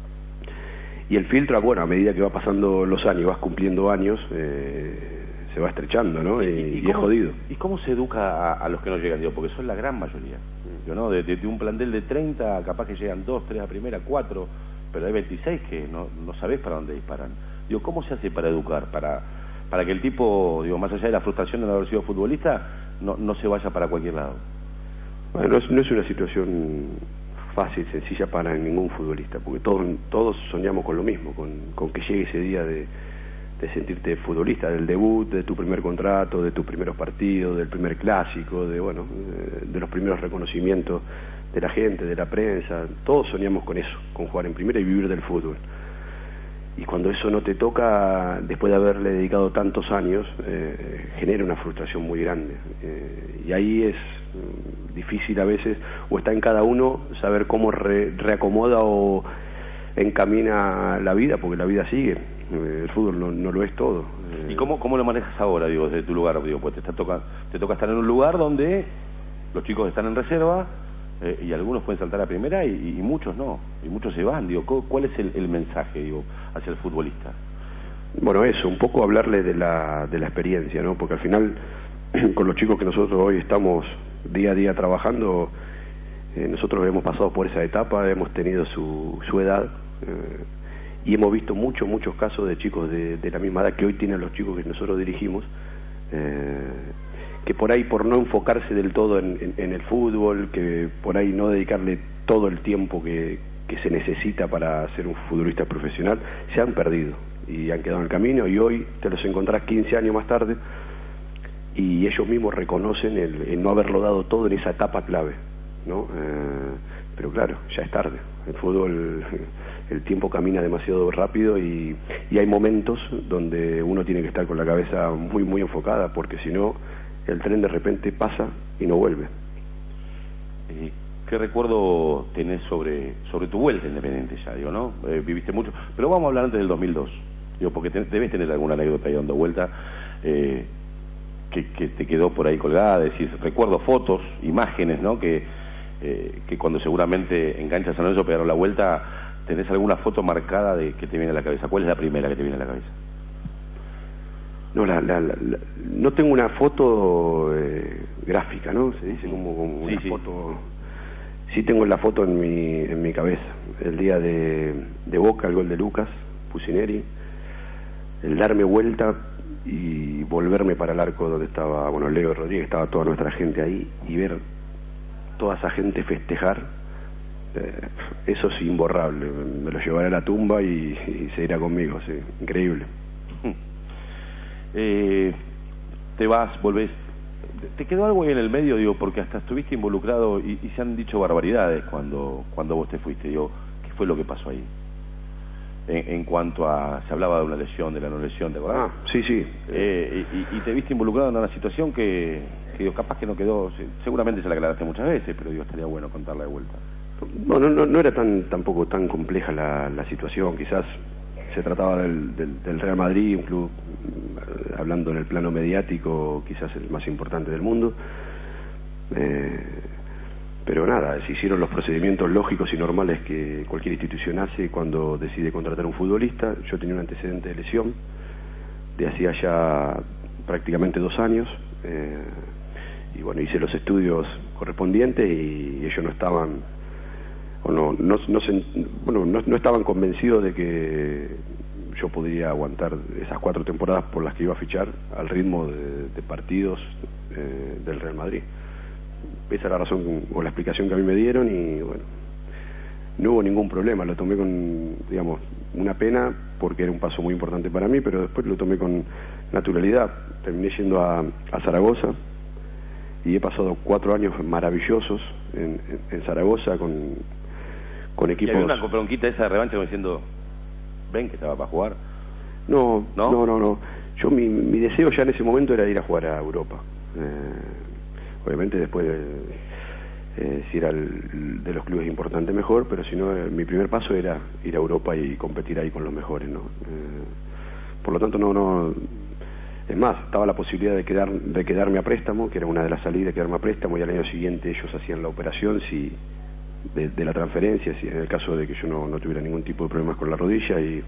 Y el filtro, bueno, a medida que va pasando los años, vas cumpliendo años, eh, se va estrechando, ¿no? Y, y, y es jodido. ¿Y cómo se educa a, a los que no llegan? Digo, porque son la gran mayoría. Digo, ¿no? De, de, de un plantel de treinta, capaz que llegan dos, tres a primera, cuatro, pero hay veintiséis que no, no sabés para dónde disparan. Digo, ¿cómo se hace para educar? Para, para que el tipo, digo, más allá de la frustración de no haber sido futbolista, no, no se vaya para cualquier lado. Bueno, no es, no es una situación fácil, sencilla para ningún futbolista, porque todos todos soñamos con lo mismo, con, con que llegue ese día de, de sentirte futbolista, del debut, de tu primer contrato, de tus primeros partidos, del primer clásico, de bueno, de, de los primeros reconocimientos de la gente, de la prensa. Todos soñamos con eso, con jugar en primera y vivir del fútbol. Y cuando eso no te toca, después de haberle dedicado tantos años, eh, genera una frustración muy grande. Eh, y ahí es mm, difícil a veces, o está en cada uno saber cómo re, reacomoda o encamina la vida, porque la vida sigue. Eh, el fútbol no, no lo es todo. Eh, ¿Y cómo, cómo lo manejas ahora, digo, desde tu lugar? Digo, pues te, está toca, te toca estar en un lugar donde los chicos están en reserva, Eh, y algunos pueden saltar a primera y, y muchos no, y muchos se van. Digo, ¿cuál es el, el mensaje, digo, hacia el futbolista? Bueno, eso, un poco hablarle de la, de la experiencia, ¿no? Porque al final, con los chicos que nosotros hoy estamos día a día trabajando, eh, nosotros hemos pasado por esa etapa, hemos tenido su, su edad, eh, y hemos visto muchos, muchos casos de chicos de, de la misma edad que hoy tienen los chicos que nosotros dirigimos, Eh, que por ahí, por no enfocarse del todo en, en, en el fútbol, que por ahí no dedicarle todo el tiempo que, que se necesita para ser un futbolista profesional, se han perdido y han quedado en el camino, y hoy te los encontrás quince años más tarde y ellos mismos reconocen el, el no haberlo dado todo en esa etapa clave, ¿no? Eh, pero claro, ya es tarde. El fútbol, el tiempo camina demasiado rápido y, y hay momentos donde uno tiene que estar con la cabeza muy muy enfocada, porque si no el tren de repente pasa y no vuelve. Eh, ¿Qué recuerdo tenés sobre sobre tu vuelta a Independiente ya, digo, no? Eh, viviste mucho, pero vamos a hablar antes del dos mil dos, digo, porque te, debes tener alguna anécdota ahí dando vuelta, eh, que, que te quedó por ahí colgada, decir, recuerdo fotos, imágenes, ¿no? Que, eh, que cuando seguramente enganchas a San Lorenzo pegaron la vuelta, ¿tenés alguna foto marcada de que te viene a la cabeza? ¿Cuál es la primera que te viene a la cabeza? No, la, la, la, la, no tengo una foto eh, gráfica, ¿no? Se dice como, como una sí, sí. foto. Sí tengo la foto en mi en mi cabeza. El día de, de Boca, el gol de Lucas Pusineri, el darme vuelta y volverme para el arco donde estaba, bueno, Leo Rodríguez, estaba toda nuestra gente ahí, y ver toda esa gente festejar, eh, eso es imborrable. Me lo llevaré a la tumba y, y se irá conmigo, sí, increíble. Eh, te vas, volvés, ¿te quedó algo ahí en el medio? Digo, porque hasta estuviste involucrado y, y se han dicho barbaridades cuando cuando vos te fuiste. Digo, ¿qué fue lo que pasó ahí? En, en cuanto a, se hablaba de una lesión, de la no lesión, ¿te acordás? Ah, sí, sí. Eh, y, y te viste involucrado en una situación que, que digo, capaz que no quedó, seguramente se la aclaraste muchas veces, pero digo, estaría bueno contarla de vuelta. No, no, no, no era tan tampoco tan compleja la, la situación, quizás se trataba del, del, del Real Madrid, un club, hablando en el plano mediático, quizás el más importante del mundo, eh, pero nada, se hicieron los procedimientos lógicos y normales que cualquier institución hace cuando decide contratar un futbolista. Yo tenía un antecedente de lesión de hacía ya prácticamente dos años, eh, y bueno, hice los estudios correspondientes y ellos no estaban o no no, no, se, bueno, no, no estaban convencidos de que yo podría aguantar esas cuatro temporadas por las que iba a fichar al ritmo de, de partidos eh, del Real Madrid. Esa es la razón o la explicación que a mí me dieron, y bueno, no hubo ningún problema. Lo tomé con, digamos, una pena porque era un paso muy importante para mí, pero después lo tomé con naturalidad. Terminé yendo a, a Zaragoza y he pasado cuatro años maravillosos en, en, en Zaragoza con, con equipos. ¿Y había una bronquita esa de revancha como diciendo, ven que estaba para jugar? No, no, no, no. no. Yo mi, mi deseo ya en ese momento era ir a jugar a Europa. Eh, obviamente después de, eh, si era el, de los clubes importantes mejor, pero si no, eh, mi primer paso era ir a Europa y competir ahí con los mejores, ¿no? Eh, por lo tanto, no, no. Es más, estaba la posibilidad de quedar de quedarme a préstamo, que era una de las salidas, quedarme a préstamo, y al año siguiente ellos hacían la operación si de, de la transferencia, si en el caso de que yo no, no tuviera ningún tipo de problemas con la rodilla, y,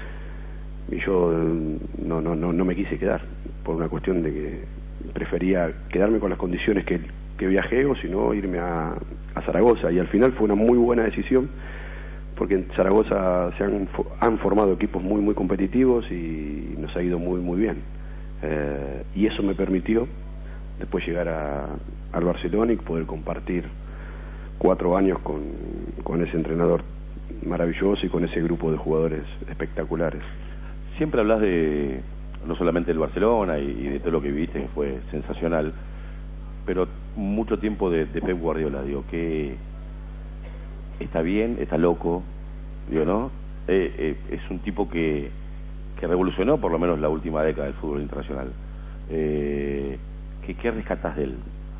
y yo no, no, no, no me quise quedar, por una cuestión de que prefería quedarme con las condiciones que, que viajé, o si no irme a, a Zaragoza, y al final fue una muy buena decisión, porque en Zaragoza se han, han formado equipos muy muy competitivos y nos ha ido muy muy bien. Eh, y eso me permitió después llegar a, al Barcelona y poder compartir cuatro años con, con ese entrenador maravilloso y con ese grupo de jugadores espectaculares. Siempre hablas de no solamente del Barcelona y, y de todo lo que viviste, que fue sensacional, pero mucho tiempo de, de Pep Guardiola, digo, que está bien, está loco, digo, ¿no? Eh, eh, es un tipo que que revolucionó por lo menos la última década del fútbol internacional. Eh, ¿qué, ¿Qué rescatas de él?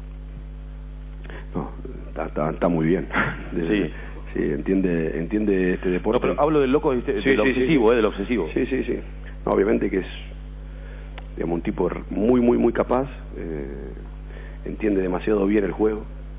No, está, está, está muy bien. Sí. Sí, entiende entiende este deporte. No, pero hablo del loco, de, de sí, del sí, obsesivo, sí. eh, del obsesivo. Sí, sí, sí. No, obviamente que es, digamos, un tipo muy, muy, muy capaz. Eh, entiende demasiado bien el juego.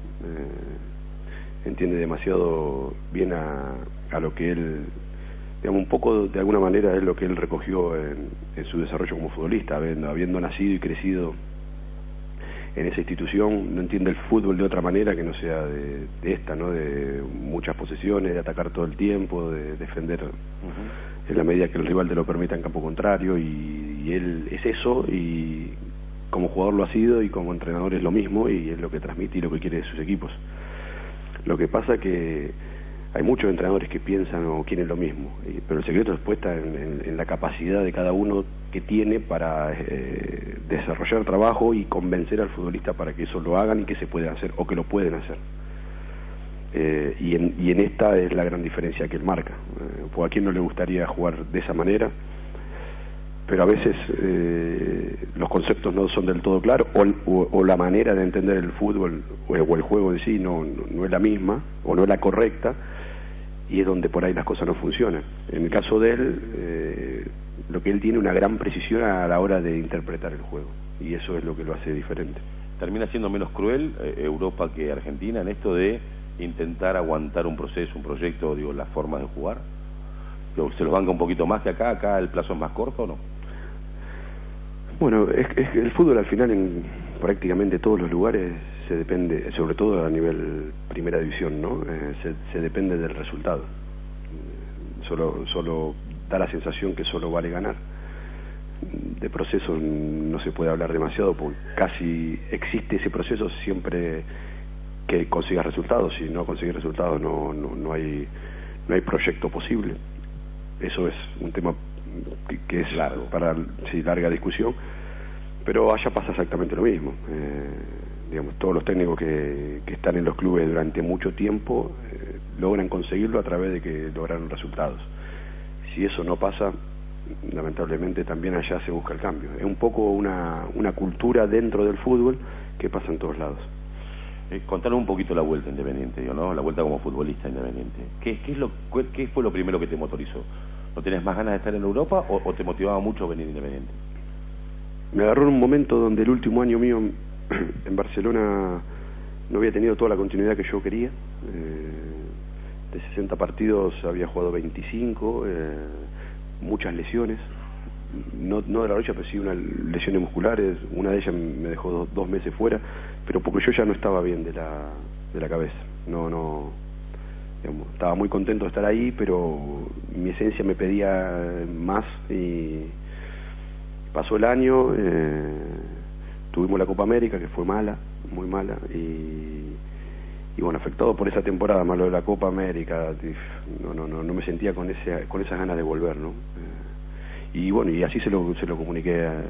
Eh, entiende demasiado bien a, a lo que él, digamos, un poco de alguna manera es lo que él recogió en, en su desarrollo como futbolista, habiendo, habiendo nacido y crecido en esa institución. No entiende el fútbol de otra manera que no sea de, de esta, ¿no? De muchas posesiones, de atacar todo el tiempo, de defender uh-huh. en la medida que el rival te lo permita en campo contrario, y, y él es eso, y, como jugador lo ha sido y como entrenador es lo mismo, y es lo que transmite y lo que quiere de sus equipos. Lo que pasa que hay muchos entrenadores que piensan o quieren lo mismo, y, pero el secreto después está en, en, en la capacidad de cada uno que tiene para eh, desarrollar trabajo y convencer al futbolista para que eso lo hagan y que se puede hacer o que lo pueden hacer. Eh, y, en, y en esta es la gran diferencia que él marca. Eh, pues a quién no le gustaría jugar de esa manera, pero a veces eh, los conceptos no son del todo claros, o, o, o la manera de entender el fútbol o, o el juego en sí no, no, no es la misma o no es la correcta, y es donde por ahí las cosas no funcionan. En el caso de él, eh, lo que él tiene una gran precisión a la hora de interpretar el juego, y eso es lo que lo hace diferente. ¿Termina siendo menos cruel eh, Europa que Argentina en esto de intentar aguantar un proceso, un proyecto, digo, las formas de jugar? Digo, ¿se los banca un poquito más que acá? ¿Acá el plazo es más corto o no? Bueno, es, es que el fútbol al final en prácticamente todos los lugares se depende, sobre todo a nivel primera división, ¿no? Eh, se, se depende del resultado. Solo, solo da la sensación que solo vale ganar. De proceso no se puede hablar demasiado, porque casi existe ese proceso siempre que consigas resultados. Si no consigues resultados no, no, no hay no hay proyecto posible. Eso es un tema que, que es largo, para sí, larga discusión, pero allá pasa exactamente lo mismo. Eh, digamos, todos los técnicos que, que están en los clubes durante mucho tiempo eh, logran conseguirlo a través de que logran resultados. Si eso no pasa, lamentablemente también allá se busca el cambio. Es un poco una, una cultura dentro del fútbol que pasa en todos lados. Eh, contanos un poquito la vuelta Independiente, digo, ¿no? La vuelta como futbolista Independiente. ¿Qué, qué, es lo, ¿Qué fue lo primero que te motorizó? ¿No tenías más ganas de estar en Europa o, o te motivaba mucho venir Independiente? Me agarró en un momento donde el último año mío en Barcelona no había tenido toda la continuidad que yo quería. Eh, de sesenta partidos había jugado veinticinco, eh, muchas lesiones, no, no de la rodilla, pero sí unas lesiones musculares. Una de ellas me dejó dos, dos meses fuera, pero porque yo ya no estaba bien de la, de la cabeza. No, no, digamos, estaba muy contento de estar ahí, pero mi esencia me pedía más, y pasó el año, eh, tuvimos la Copa América, que fue mala, muy mala, y, y bueno, afectado por esa temporada, malo de la Copa América, no, no, no, no me sentía con ese, con esas ganas de volver, ¿no? Eh, y bueno, y así se lo, se lo comuniqué a,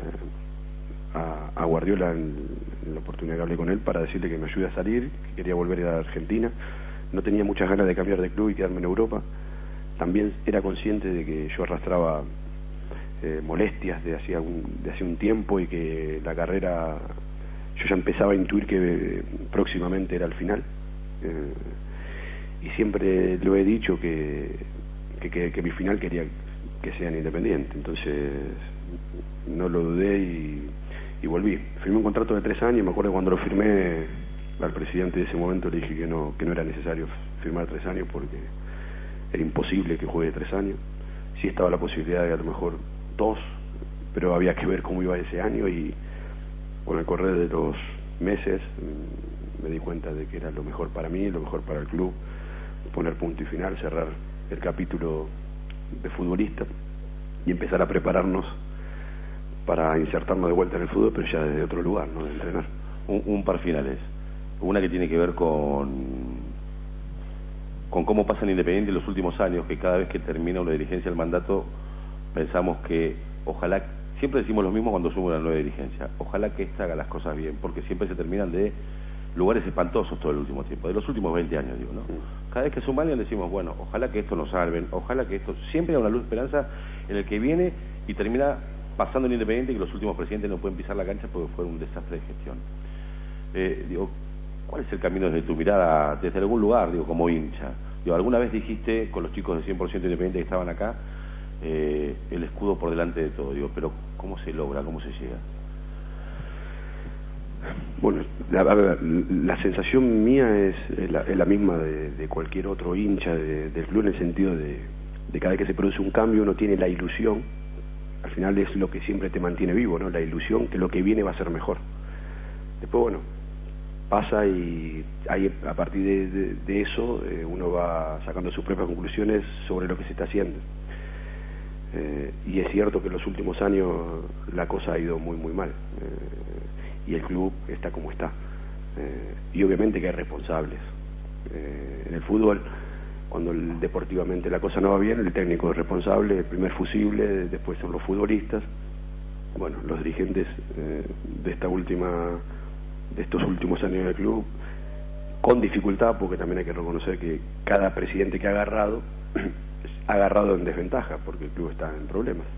a, a Guardiola en, en la oportunidad que hablé con él, para decirle que me ayude a salir, que quería volver a Argentina. No tenía muchas ganas de cambiar de club y quedarme en Europa. También era consciente de que yo arrastraba eh, molestias de hacía un, de hace un tiempo, y que la carrera, yo ya empezaba a intuir que eh, próximamente era el final. Eh, y siempre lo he dicho que, que, que, que mi final quería que sea en Independiente. Entonces no lo dudé y, y volví. Firmé un contrato de tres años. Me acuerdo cuando lo firmé, al presidente de ese momento le dije que no, que no era necesario firmar tres años, porque era imposible que juegue tres años. Sí estaba la posibilidad de a lo mejor dos, pero había que ver cómo iba ese año, y con el correr de los meses me di cuenta de que era lo mejor para mí, lo mejor para el club, poner punto y final, cerrar el capítulo de futbolista y empezar a prepararnos para insertarnos de vuelta en el fútbol, pero ya desde otro lugar, ¿no? De entrenar. Un, un par finales. Una que tiene que ver con con cómo pasa en Independiente en los últimos años, que cada vez que termina una dirigencia del mandato pensamos que ojalá, siempre decimos lo mismo cuando sube una nueva dirigencia, ojalá que esta haga las cosas bien, porque siempre se terminan de lugares espantosos todo el último tiempo, de los últimos veinte años, digo, ¿no? Cada vez que suma alguien decimos, bueno, ojalá que esto nos salven, ojalá que esto, siempre hay una luz de esperanza en el que viene y termina pasando en Independiente, que los últimos presidentes no pueden pisar la cancha porque fue un desastre de gestión. Eh, digo, ¿cuál es el camino desde tu mirada, desde algún lugar, digo, como hincha? Digo, ¿alguna vez dijiste con los chicos de cien por ciento Independiente que estaban acá, eh, el escudo por delante de todo? Digo, pero ¿cómo se logra? ¿Cómo se llega? Bueno, la, la, la sensación mía es, es, la, es la misma de, de cualquier otro hincha de, del club, en el sentido de, de cada vez que se produce un cambio uno tiene la ilusión, al final es lo que siempre te mantiene vivo, ¿no? La ilusión que lo que viene va a ser mejor. Después, bueno, pasa, y ahí, a partir de, de, de eso eh, uno va sacando sus propias conclusiones sobre lo que se está haciendo. Eh, y es cierto que en los últimos años la cosa ha ido muy muy mal, eh, y el club está como está, eh, y obviamente que hay responsables. Eh, en el fútbol, cuando el, deportivamente la cosa no va bien, el técnico es responsable, el primer fusible, después son los futbolistas. Bueno, los dirigentes eh, de esta última de estos últimos años del club, con dificultad, porque también hay que reconocer que cada presidente que ha agarrado ha agarrado en desventaja, porque el club está en problemas.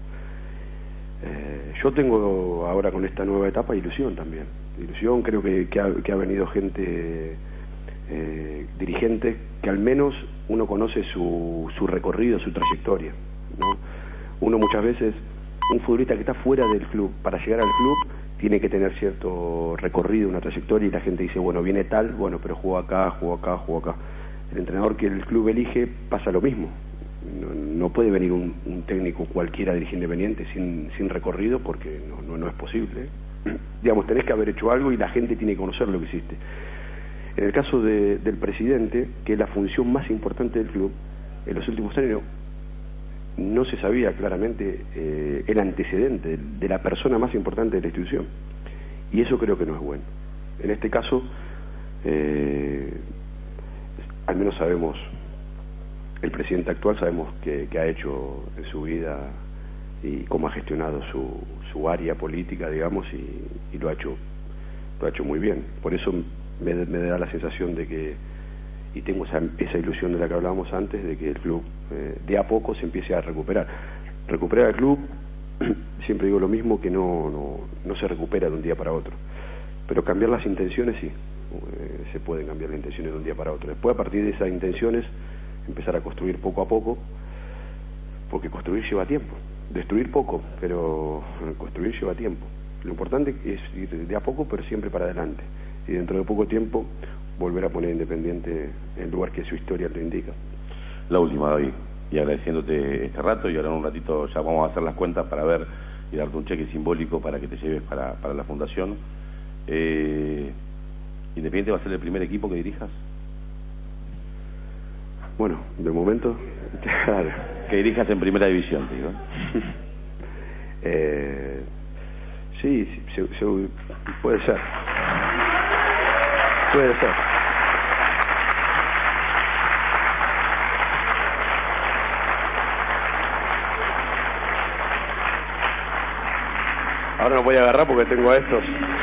Eh, yo tengo ahora con esta nueva etapa ilusión también, ilusión, creo que, que, ha, que ha venido gente, eh, dirigentes, que al menos uno conoce su, su recorrido, su trayectoria, ¿no? Uno muchas veces, un futbolista que está fuera del club, para llegar al club, tiene que tener cierto recorrido, una trayectoria, y la gente dice, bueno, viene tal, bueno, pero jugó acá, jugó acá, jugó acá. El entrenador que el club elige pasa lo mismo. No, no puede venir un, un técnico cualquiera a dirigir Independiente sin, sin recorrido, porque no, no, no es posible. Digamos, tenés que haber hecho algo y la gente tiene que conocer lo que hiciste. En el caso de, del presidente, que es la función más importante del club, en los últimos años no se sabía claramente eh, el antecedente de, de la persona más importante de la institución, y eso creo que no es bueno. En este caso, eh, al menos sabemos, el presidente actual sabemos que, que ha hecho en su vida y cómo ha gestionado su, su área política, digamos, y, y lo ha hecho lo ha hecho muy bien. Por eso me, me da la sensación de que, y tengo esa, esa ilusión de la que hablábamos antes, de que el club eh, de a poco se empiece a recuperar. Recuperar el club, siempre digo lo mismo, que no, no, no se recupera de un día para otro, pero cambiar las intenciones sí, eh, se pueden cambiar las intenciones de un día para otro. Después, a partir de esas intenciones, empezar a construir poco a poco, porque construir lleva tiempo, destruir poco, pero construir lleva tiempo. Lo importante es ir de a poco, pero siempre para adelante, y dentro de poco tiempo volver a poner Independiente en el lugar que su historia te indica. La última, David, y agradeciéndote este rato, y ahora en un ratito ya vamos a hacer las cuentas para ver y darte un cheque simbólico para que te lleves para, para la fundación. Eh, ¿Independiente va a ser el primer equipo que dirijas? Bueno, de momento, claro. Que dirijas en primera división, digo. eh, sí, sí se, se, puede ser. Puede ser. Ahora no voy a agarrar porque tengo a estos.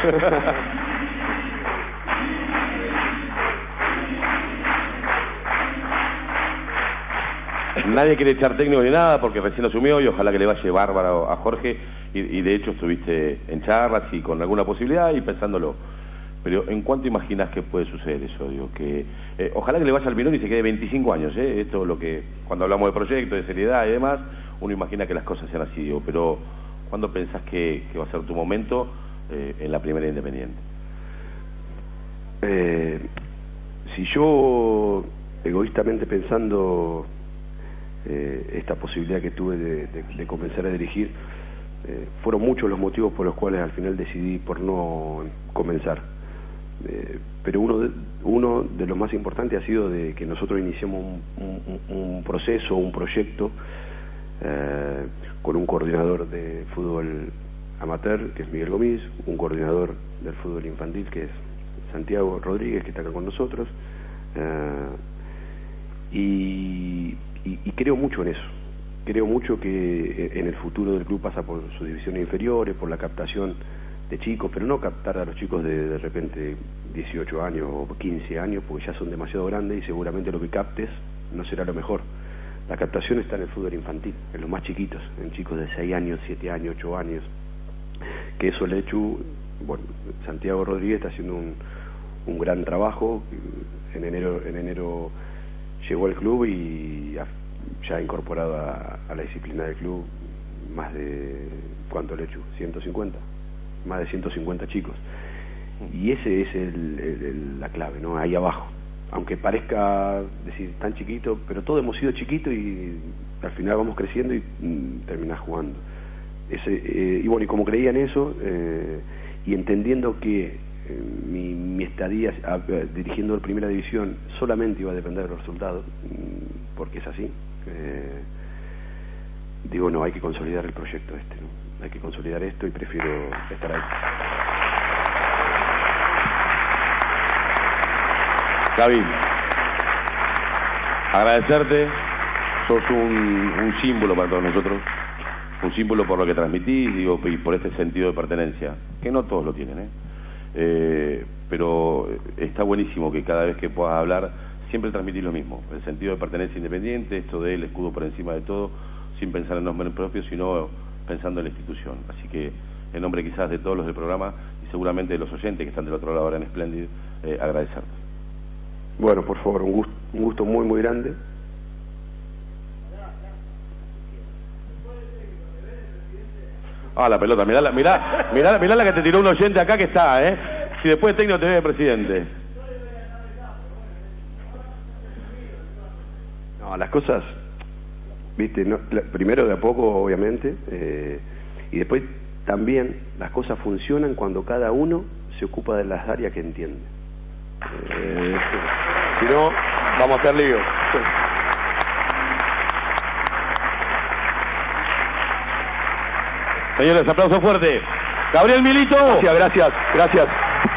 Nadie quiere echar técnico ni nada porque recién asumió, y ojalá que le vaya bárbaro a Jorge, y, y de hecho estuviste en charlas y con alguna posibilidad y pensándolo. Pero ¿en cuánto imaginas que puede suceder eso? Digo, que eh, ojalá que le vaya al Mirón y se quede veinticinco años, ¿eh? Esto es lo que, cuando hablamos de proyectos, de seriedad y demás, uno imagina que las cosas sean así, digo, pero ¿cuándo pensás que, que va a ser tu momento eh, en la primera Independiente? Eh, si yo, egoístamente pensando, eh, esta posibilidad que tuve de, de, de comenzar a dirigir, eh, fueron muchos los motivos por los cuales al final decidí por no comenzar. Eh, pero uno de, uno de los más importantes ha sido de que nosotros iniciamos un, un, un proceso, un proyecto eh, con un coordinador de fútbol amateur, que es Miguel Gomis, un coordinador del fútbol infantil, que es Santiago Rodríguez, que está acá con nosotros, eh, y, y, y creo mucho en eso. Creo mucho que en el futuro del club pasa por sus divisiones inferiores, por la captación de chicos, pero no captar a los chicos de de repente dieciocho años o quince años, porque ya son demasiado grandes y seguramente lo que captes no será lo mejor. La captación está en el fútbol infantil, en los más chiquitos, en chicos de seis años, siete años, ocho años, que eso le ha hecho, bueno, Santiago Rodríguez está haciendo un, un gran trabajo. En enero en enero llegó al club y ha, ya ha incorporado a, a la disciplina del club más de, ¿cuánto le ha hecho? ciento cincuenta, más de ciento cincuenta chicos, y ese es el, el, el, la clave, ¿no? Ahí abajo, aunque parezca decir tan chiquito, pero todos hemos sido chiquitos y al final vamos creciendo y mm, terminás jugando. Ese, eh, y bueno, y como creía en eso, eh, y entendiendo que eh, mi, mi estadía a, a, dirigiendo la primera división solamente iba a depender de los resultados, mm, porque es así, eh, digo, no, hay que consolidar el proyecto este, ¿no? Hay que consolidar esto y prefiero estar ahí. Gaby, agradecerte, sos un, un símbolo para todos nosotros, un símbolo por lo que transmitís, digo, y por este sentido de pertenencia, que no todos lo tienen, ¿eh? Eh, pero está buenísimo que cada vez que puedas hablar siempre transmitís lo mismo, el sentido de pertenencia independiente, esto del escudo por encima de todo, sin pensar en nombres propios, sino pensando en la institución. Así que, en nombre quizás de todos los del programa y seguramente de los oyentes que están del otro lado ahora en Splendid, eh, agradecerte. Bueno, por favor, un gusto, un gusto muy, muy grande. Ah, la pelota, mirá, mirá, mirá, mirá la que te tiró un oyente acá que está, ¿eh? Si después de técnico te ve de presidente. No, las cosas, viste, no, la, primero de a poco, obviamente, eh, y después también las cosas funcionan cuando cada uno se ocupa de las áreas que entiende. Eh, si no, vamos a hacer lío. Señores, aplauso fuerte. Gabriel Milito. Gracias, gracias, gracias.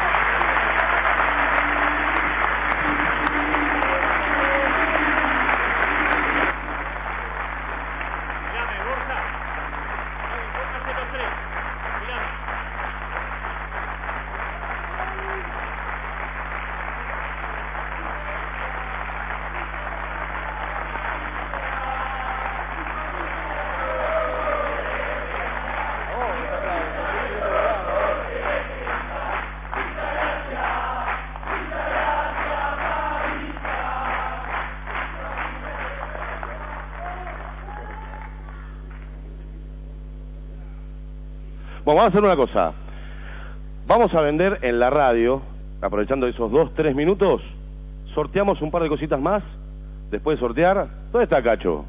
Bueno, vamos a hacer una cosa. Vamos a vender en la radio, aprovechando esos dos, tres minutos, sorteamos un par de cositas más. Después de sortear, ¿dónde está Cacho?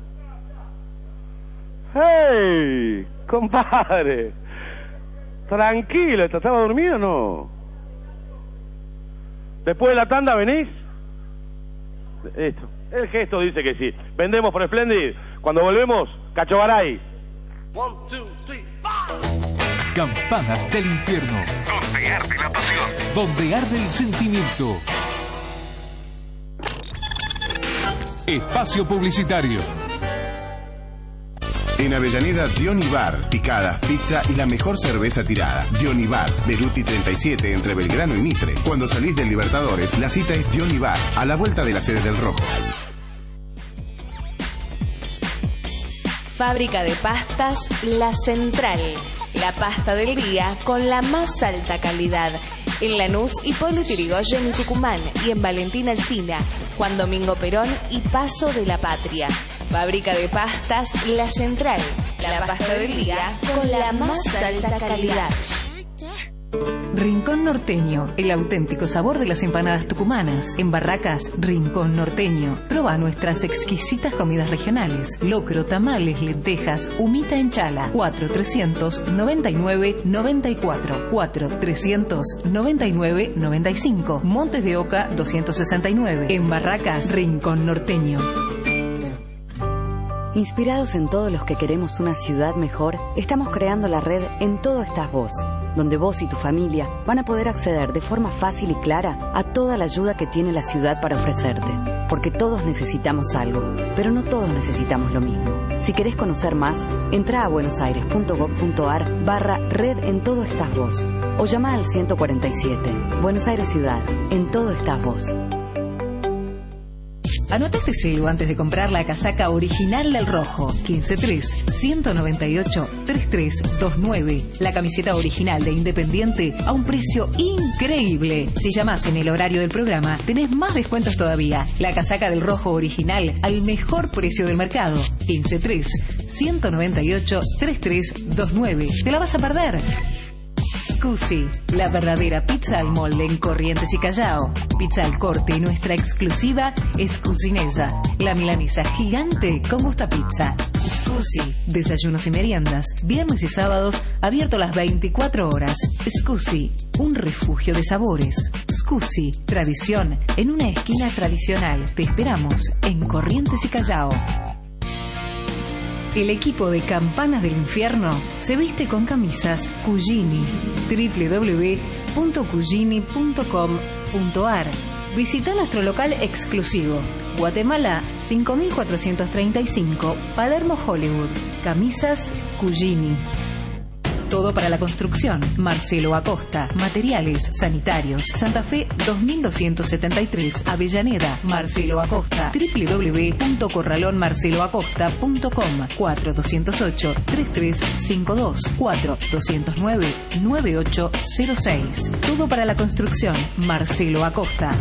¡Hey! Compadre. Tranquilo, ¿estaba dormido o no? Después de la tanda, ¿venís? Esto. El gesto dice que sí. Vendemos por Splendid. Cuando volvemos, Cacho Garay. One, two, three, five. Campanas del infierno. Donde arde la pasión. Donde arde el sentimiento. Espacio publicitario. En Avellaneda, Diony Bar, picadas, pizza y la mejor cerveza tirada. Diony Bar, Beruti treinta y siete, entre Belgrano y Mitre. Cuando salís del Libertadores, la cita es Diony Bar, a la vuelta de la sede del Rojo. Fábrica de pastas La Central. La pasta del día con la más alta calidad. En Lanús, Hipólito Yrigoyen y Tucumán. Y en Valentín Alsina, Juan Domingo Perón y Paso de la Patria. Fábrica de pastas La Central. La pasta del día con la más alta calidad. Rincón Norteño, el auténtico sabor de las empanadas tucumanas. En Barracas, Rincón Norteño. Proba nuestras exquisitas comidas regionales. Locro, tamales, lentejas, humita en chala. cuatro trescientos noventa y nueve noventa y cuatro. cuatro trescientos noventa y nueve noventa y cinco. Montes de Oca doscientos sesenta y nueve. En Barracas, Rincón Norteño. Inspirados en todos los que queremos una ciudad mejor, estamos creando la red En Todo Estás Vos, donde vos y tu familia van a poder acceder de forma fácil y clara a toda la ayuda que tiene la ciudad para ofrecerte. Porque todos necesitamos algo, pero no todos necesitamos lo mismo. Si querés conocer más, entra a buenosaires.gov.ar barra red En Todo Estás Vos o llama al ciento cuarenta y siete. Buenos Aires Ciudad, En Todo Estás Vos. Anota este celu antes de comprar la casaca original del Rojo. quince tres, ciento noventa y ocho, treinta y tres veintinueve. La camiseta original de Independiente a un precio increíble. Si llamás en el horario del programa, tenés más descuentos todavía. La casaca del Rojo original al mejor precio del mercado. quince tres, ciento noventa y ocho, treinta y tres veintinueve. ¿Te la vas a perder? Scusi, la verdadera pizza al molde en Corrientes y Callao. Pizza al corte y nuestra exclusiva Scusinesa, la milanesa gigante con gusto a pizza. Scusi, desayunos y meriendas, viernes y sábados, abierto las veinticuatro horas. Scusi, un refugio de sabores. Scusi, tradición en una esquina tradicional. Te esperamos en Corrientes y Callao. El equipo de Campanas del Infierno se viste con camisas Cugini. doble u doble u doble u punto cugini punto com punto a r. Visita nuestro local exclusivo. Guatemala cinco mil cuatrocientos treinta y cinco, Palermo, Hollywood. Camisas Cugini. Todo para la construcción. Marcelo Acosta. Materiales sanitarios. Santa Fe dos mil doscientos setenta y tres, Avellaneda. Marcelo Acosta. doble u doble u doble u punto corralón marcelo acosta punto com. cuatro dos cero ocho, tres tres cinco dos. cuatro dos cero nueve, nueve ocho cero seis. Todo para la construcción. Marcelo Acosta.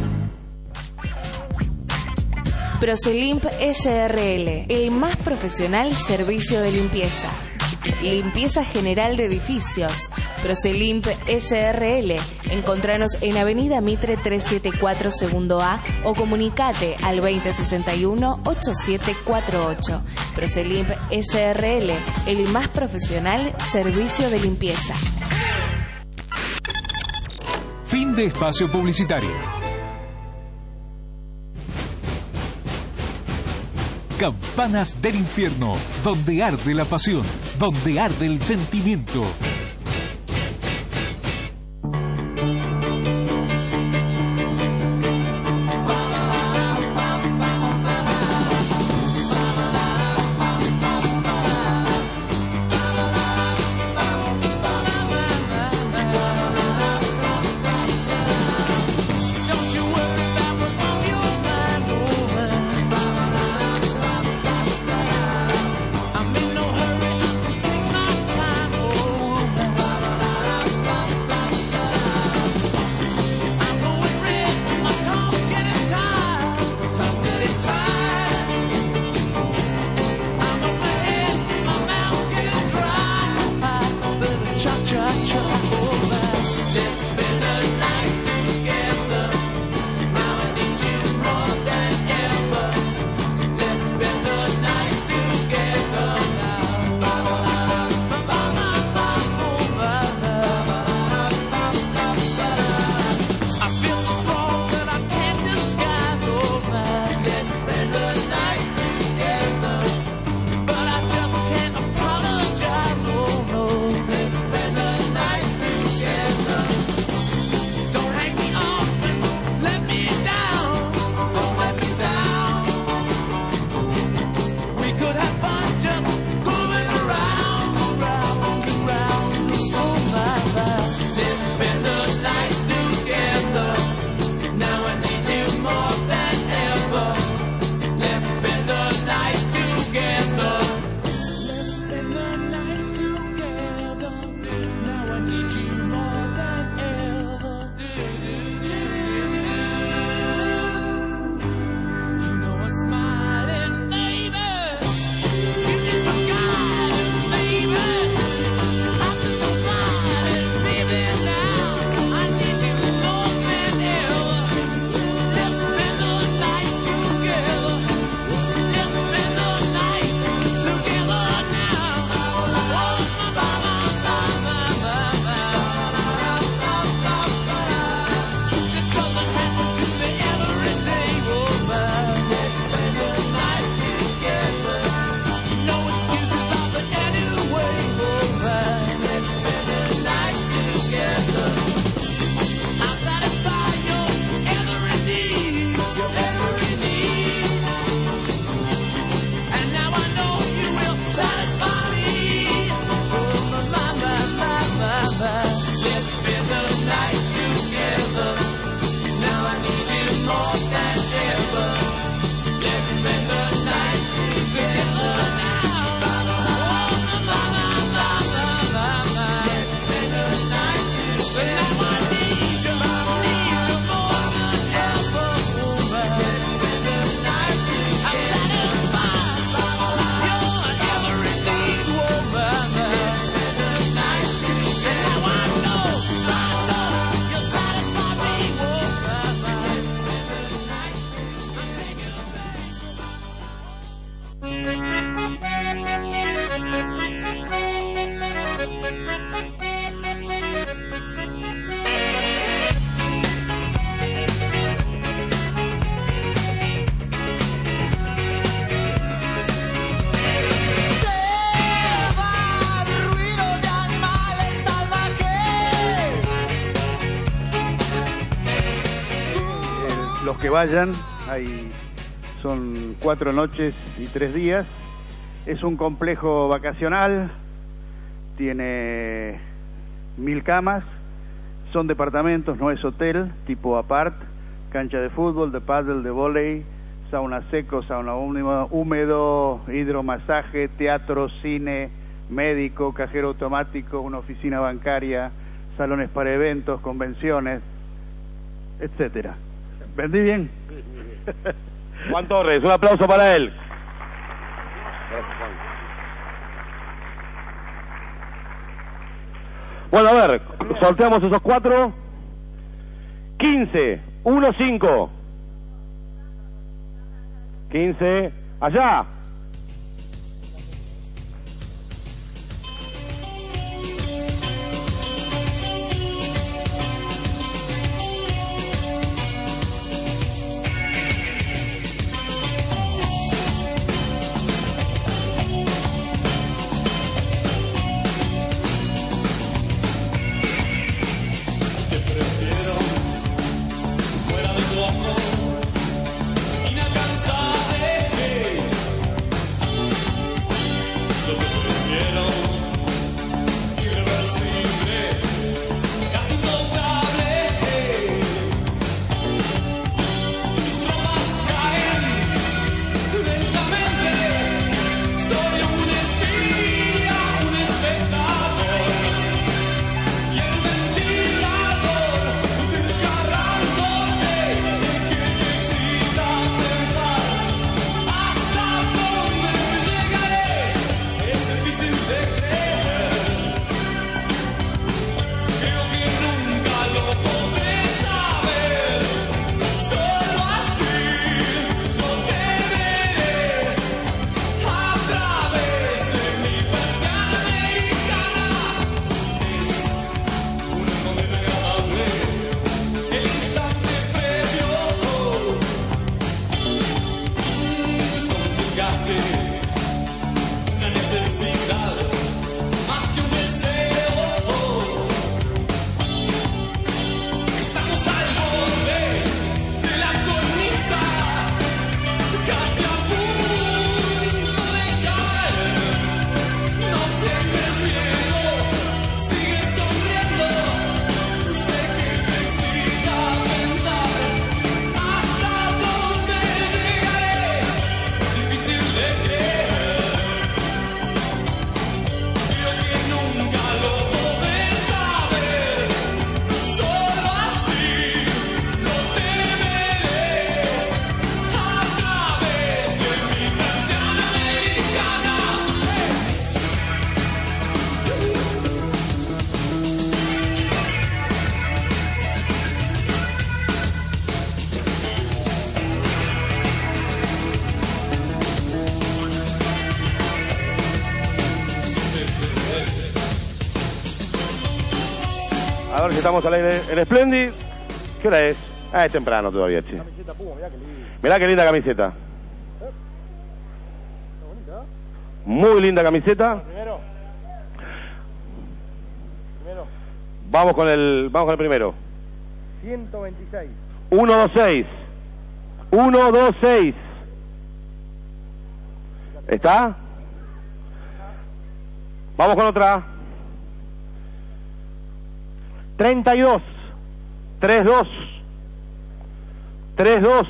Procelimp S R L, el más profesional servicio de limpieza. Limpieza general de edificios. Procelimp S R L. Encontranos en Avenida Mitre trescientos setenta y cuatro Segundo A o comunicate al veinte sesenta y uno, ochenta y siete cuarenta y ocho. Procelimp S R L, el más profesional servicio de limpieza. Fin de espacio publicitario. Campanas del Infierno, donde arde la pasión, donde arde el sentimiento. I'm in no hurry, take my time, oh. que vayan. Hay, son cuatro noches y tres días. Es un complejo vacacional, tiene mil camas, son departamentos, no es hotel, tipo apart, cancha de fútbol, de pádel, de vóley, sauna seco, sauna húmedo, hidromasaje, teatro, cine, médico, cajero automático, una oficina bancaria, salones para eventos, convenciones, etcétera. ¿Vendí bien? Juan Torres, un aplauso para él. Bueno, a ver, sorteamos esos cuatro. quince, uno, cinco. quince, allá. A ver si estamos al aire en Splendid. ¿Qué hora es? Ah, es temprano todavía, che. Mirá qué linda camiseta. Muy linda camiseta. Primero. Primero. Vamos con el, vamos con el primero. ciento veintiséis. uno dos seis. uno dos seis. ¿Está? Vamos con otra. treinta y dos. tres dos. tres dos.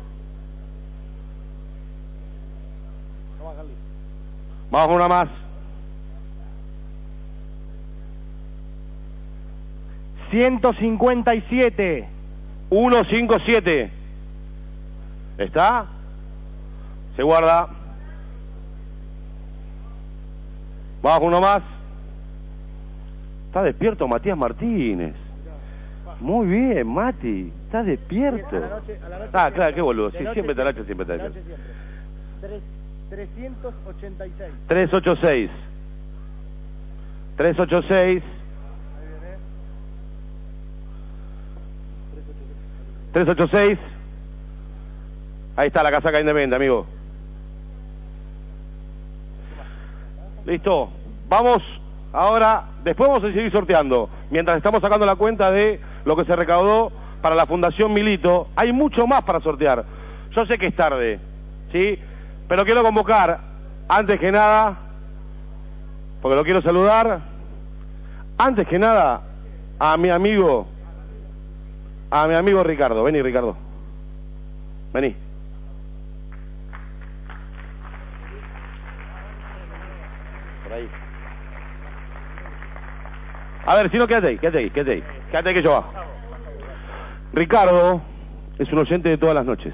Vamos con una más. ciento cincuenta y siete. uno cinco siete. ¿Está? Se guarda. Vamos con uno más. Está despierto Matías Martínez. Muy bien, Mati. Está despierto. Ah, claro, qué boludo. Sí, siempre te la noche, siempre te la noche. trescientos ochenta y seis. trescientos ochenta y seis. trescientos ochenta y seis. trescientos ochenta y seis. Ahí está la casaca independiente, amigo. Listo. Vamos ahora, después vamos a seguir sorteando, mientras estamos sacando la cuenta de lo que se recaudó para la Fundación Milito. Hay mucho más para sortear. Yo sé que es tarde, ¿sí? Pero quiero convocar, antes que nada, porque lo quiero saludar, antes que nada, a mi amigo, a mi amigo Ricardo. Vení, Ricardo. Vení. Por ahí. A ver, si no, quédate ahí, quédate ahí, quédate ahí. Quédate ahí que yo bajo. Ricardo es un oyente de todas las noches.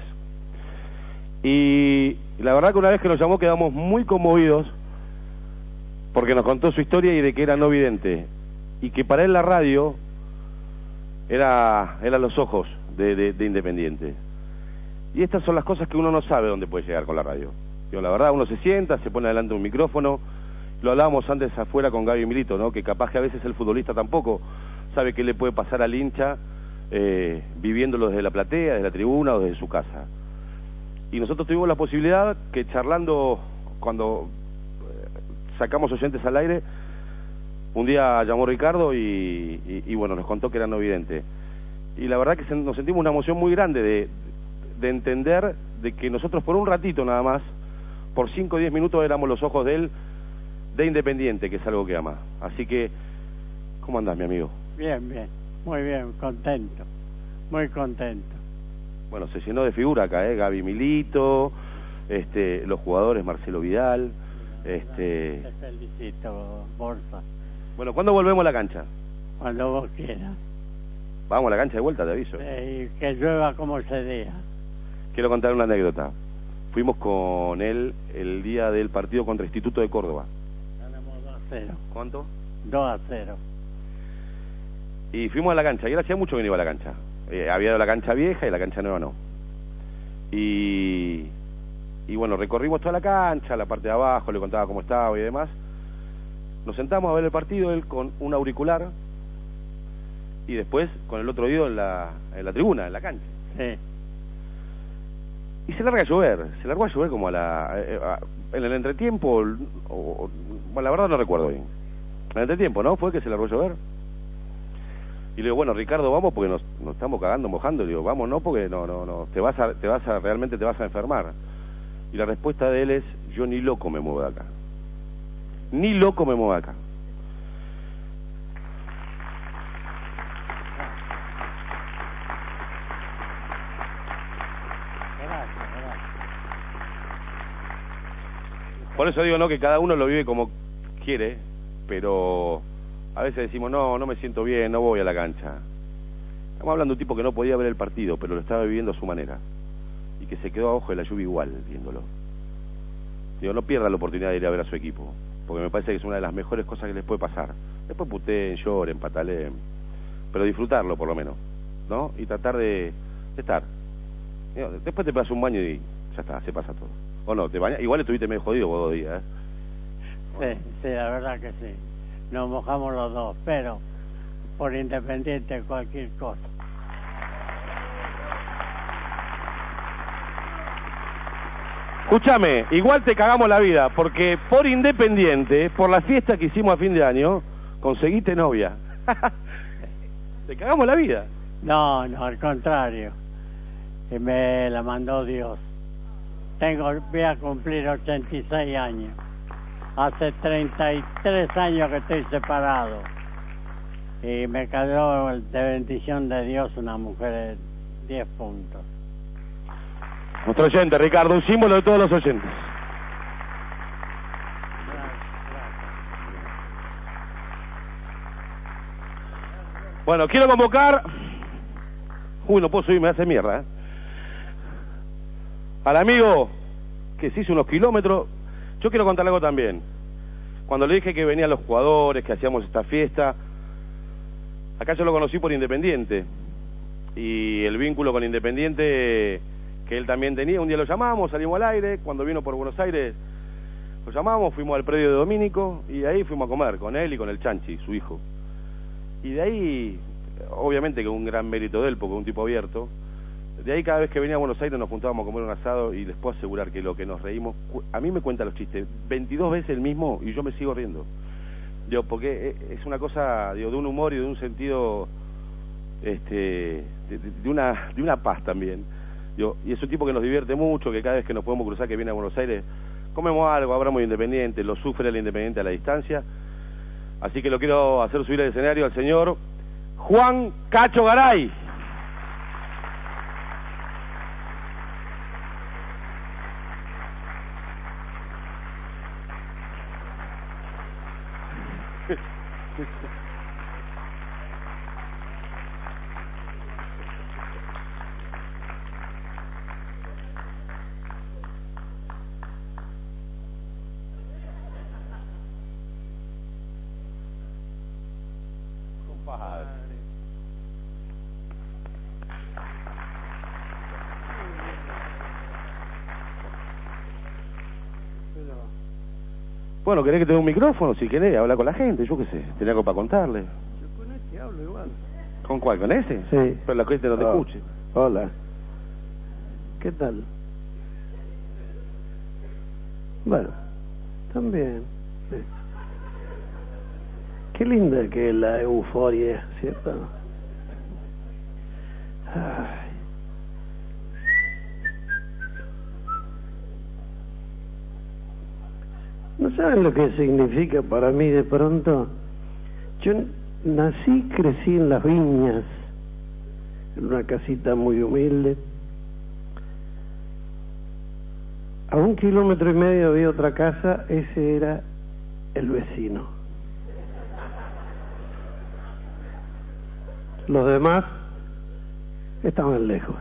Y la verdad que una vez que nos llamó quedamos muy conmovidos porque nos contó su historia y de que era no vidente. Y que para él la radio era, era los ojos de, de, de Independiente. Y estas son las cosas que uno no sabe dónde puede llegar con la radio. Yo, la verdad, uno se sienta, se pone delante de un micrófono. Lo hablábamos antes afuera con Gaby Milito, ¿no? Que capaz que a veces el futbolista tampoco sabe qué le puede pasar al hincha eh, viviéndolo desde la platea, desde la tribuna o desde su casa. Y nosotros tuvimos la posibilidad que charlando, cuando eh, sacamos oyentes al aire, un día llamó Ricardo y, y, y bueno, nos contó que era no vidente. Y la verdad que se, nos sentimos una emoción muy grande de, de entender de que nosotros por un ratito nada más, por cinco o diez minutos éramos los ojos de él, de Independiente, que es algo que ama. Así que, ¿cómo andás, mi amigo? Bien, bien, muy bien, contento, muy contento. Bueno, se llenó de figura acá, ¿eh? Gaby Milito, este, los jugadores Marcelo Vidal, este... Te felicito, Borsa. Bueno, ¿cuándo volvemos a la cancha? Cuando vos quieras. Vamos a la cancha de vuelta, te aviso. Eh, que llueva como se diga. Quiero contar una anécdota. Fuimos con él el día del partido contra Instituto de Córdoba. Ganamos dos a cero. ¿Cuánto? dos a cero. Y fuimos a la cancha, y él hacía mucho que no iba a la cancha. Eh, había ido a la cancha vieja y la cancha nueva no. Y, y bueno, recorrimos toda la cancha, la parte de abajo, le contaba cómo estaba y demás. Nos sentamos a ver el partido, él con un auricular y después con el otro oído en la, en la tribuna, en la cancha. Sí. Y se larga a llover, se largó a llover como a la... Eh, a, en el entretiempo, o, o, bueno, la verdad no recuerdo bien. En el entretiempo, ¿no? Fue que se largó a llover. Y le digo, bueno, Ricardo, vamos porque nos, nos estamos cagando, mojando. Le digo, vamos, no, porque no, no, no, te vas a, te vas a, realmente te vas a enfermar. Y la respuesta de él es, yo ni loco me muevo de acá. Ni loco me muevo de acá. Gracias, gracias. Por eso digo, no, que cada uno lo vive como quiere, pero a veces decimos, no, no me siento bien, no voy a la cancha. Estamos hablando de un tipo que no podía ver el partido, pero lo estaba viviendo a su manera. Y que se quedó a ojo de la lluvia igual, viéndolo. Digo, no pierda la oportunidad de ir a ver a su equipo, porque me parece que es una de las mejores cosas que les puede pasar. Después puteen, lloren, pataleen, pero disfrutarlo por lo menos, ¿no? Y tratar de, de estar. Digo, después te pegas un baño y ya está, se pasa todo. O no, te bañas, igual estuviste medio jodido vos dos días, ¿eh? Sí, sí, la verdad que sí. Nos mojamos los dos, pero por Independiente cualquier cosa. Escúchame, igual te cagamos la vida, porque por Independiente, por la fiesta que hicimos a fin de año, conseguiste novia. Te cagamos la vida. No, no, al contrario. Que me la mandó Dios. Tengo, voy a cumplir ochenta y seis años. Hace treinta y tres años que estoy separado. Y me cayó de bendición de Dios una mujer de diez puntos. Nuestro oyente, Ricardo, un símbolo de todos los oyentes. Bueno, quiero convocar... Uy, no puedo subir, me hace mierda, ¿eh? Al amigo que se hizo unos kilómetros. Yo quiero contar algo también. Cuando le dije que venían los jugadores, que hacíamos esta fiesta, acá yo lo conocí por Independiente. Y el vínculo con Independiente que él también tenía, un día lo llamamos, salimos al aire, cuando vino por Buenos Aires lo llamamos, fuimos al predio de Domínico y ahí fuimos a comer con él y con el Chanchi, su hijo. Y de ahí, obviamente que un gran mérito de él, porque es un tipo abierto, de ahí cada vez que venía a Buenos Aires nos juntábamos a comer un asado y les puedo asegurar que lo que nos reímos, a mí me cuenta los chistes, veintidós veces el mismo y yo me sigo riendo. Digo, porque es una cosa, digo, de un humor y de un sentido este, de, de una de una paz también. Yo, y es un tipo que nos divierte mucho, que cada vez que nos podemos cruzar, que viene a Buenos Aires, comemos algo, hablamos de Independiente, lo sufre el Independiente a la distancia. Así que lo quiero hacer subir al escenario al señor Juan Cacho Garay. Bueno, ¿querés que te dé un micrófono? Si querés, habla con la gente, yo qué sé, tenía algo para contarle. Yo con este hablo igual. ¿Con cuál? ¿Con ese? Sí. Pero la gente no te Oh. escuche. Hola. ¿Qué tal? Bueno, también. Sí. Qué linda que es la euforia, ¿cierto? Ay. ¿No saben lo que significa para mí de pronto? Yo nací, crecí en Las Viñas, en una casita muy humilde. A un kilómetro y medio había otra casa, ese era el vecino. Los demás estaban lejos.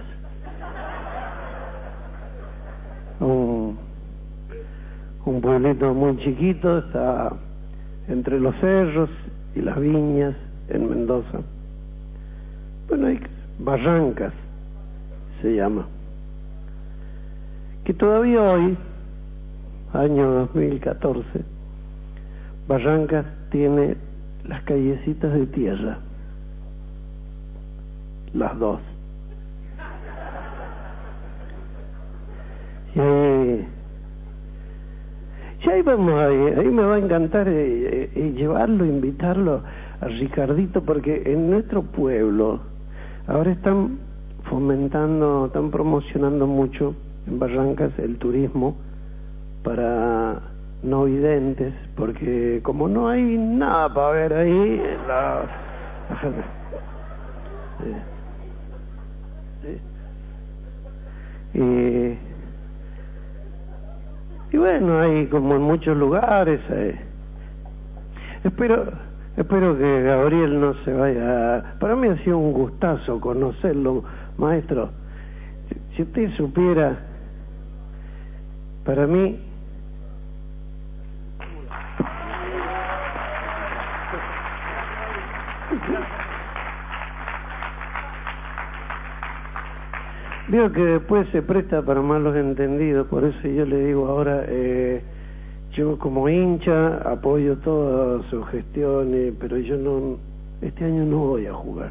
Un, un pueblito muy chiquito, está entre los cerros y las viñas en Mendoza. Bueno, hay Barrancas, se llama. Que todavía hoy, año dos mil catorce, Barrancas tiene las callecitas de tierra. Las dos. Y ahí, y ahí vamos, ahí, ahí me va a encantar eh, eh, llevarlo, invitarlo a Ricardito, porque en nuestro pueblo ahora están fomentando, están promocionando mucho en Barrancas el turismo para no videntes, porque como no hay nada para ver ahí, la, la gente... Sí. Sí. Y, y bueno, hay como en muchos lugares. Eh, espero espero que Gabriel no se vaya. Para mí ha sido un gustazo conocerlo, maestro. Si, si usted supiera, para mí veo que después se presta para malos entendidos, por eso yo le digo ahora, eh, yo como hincha apoyo todas sus gestiones, pero yo no, este año no voy a jugar.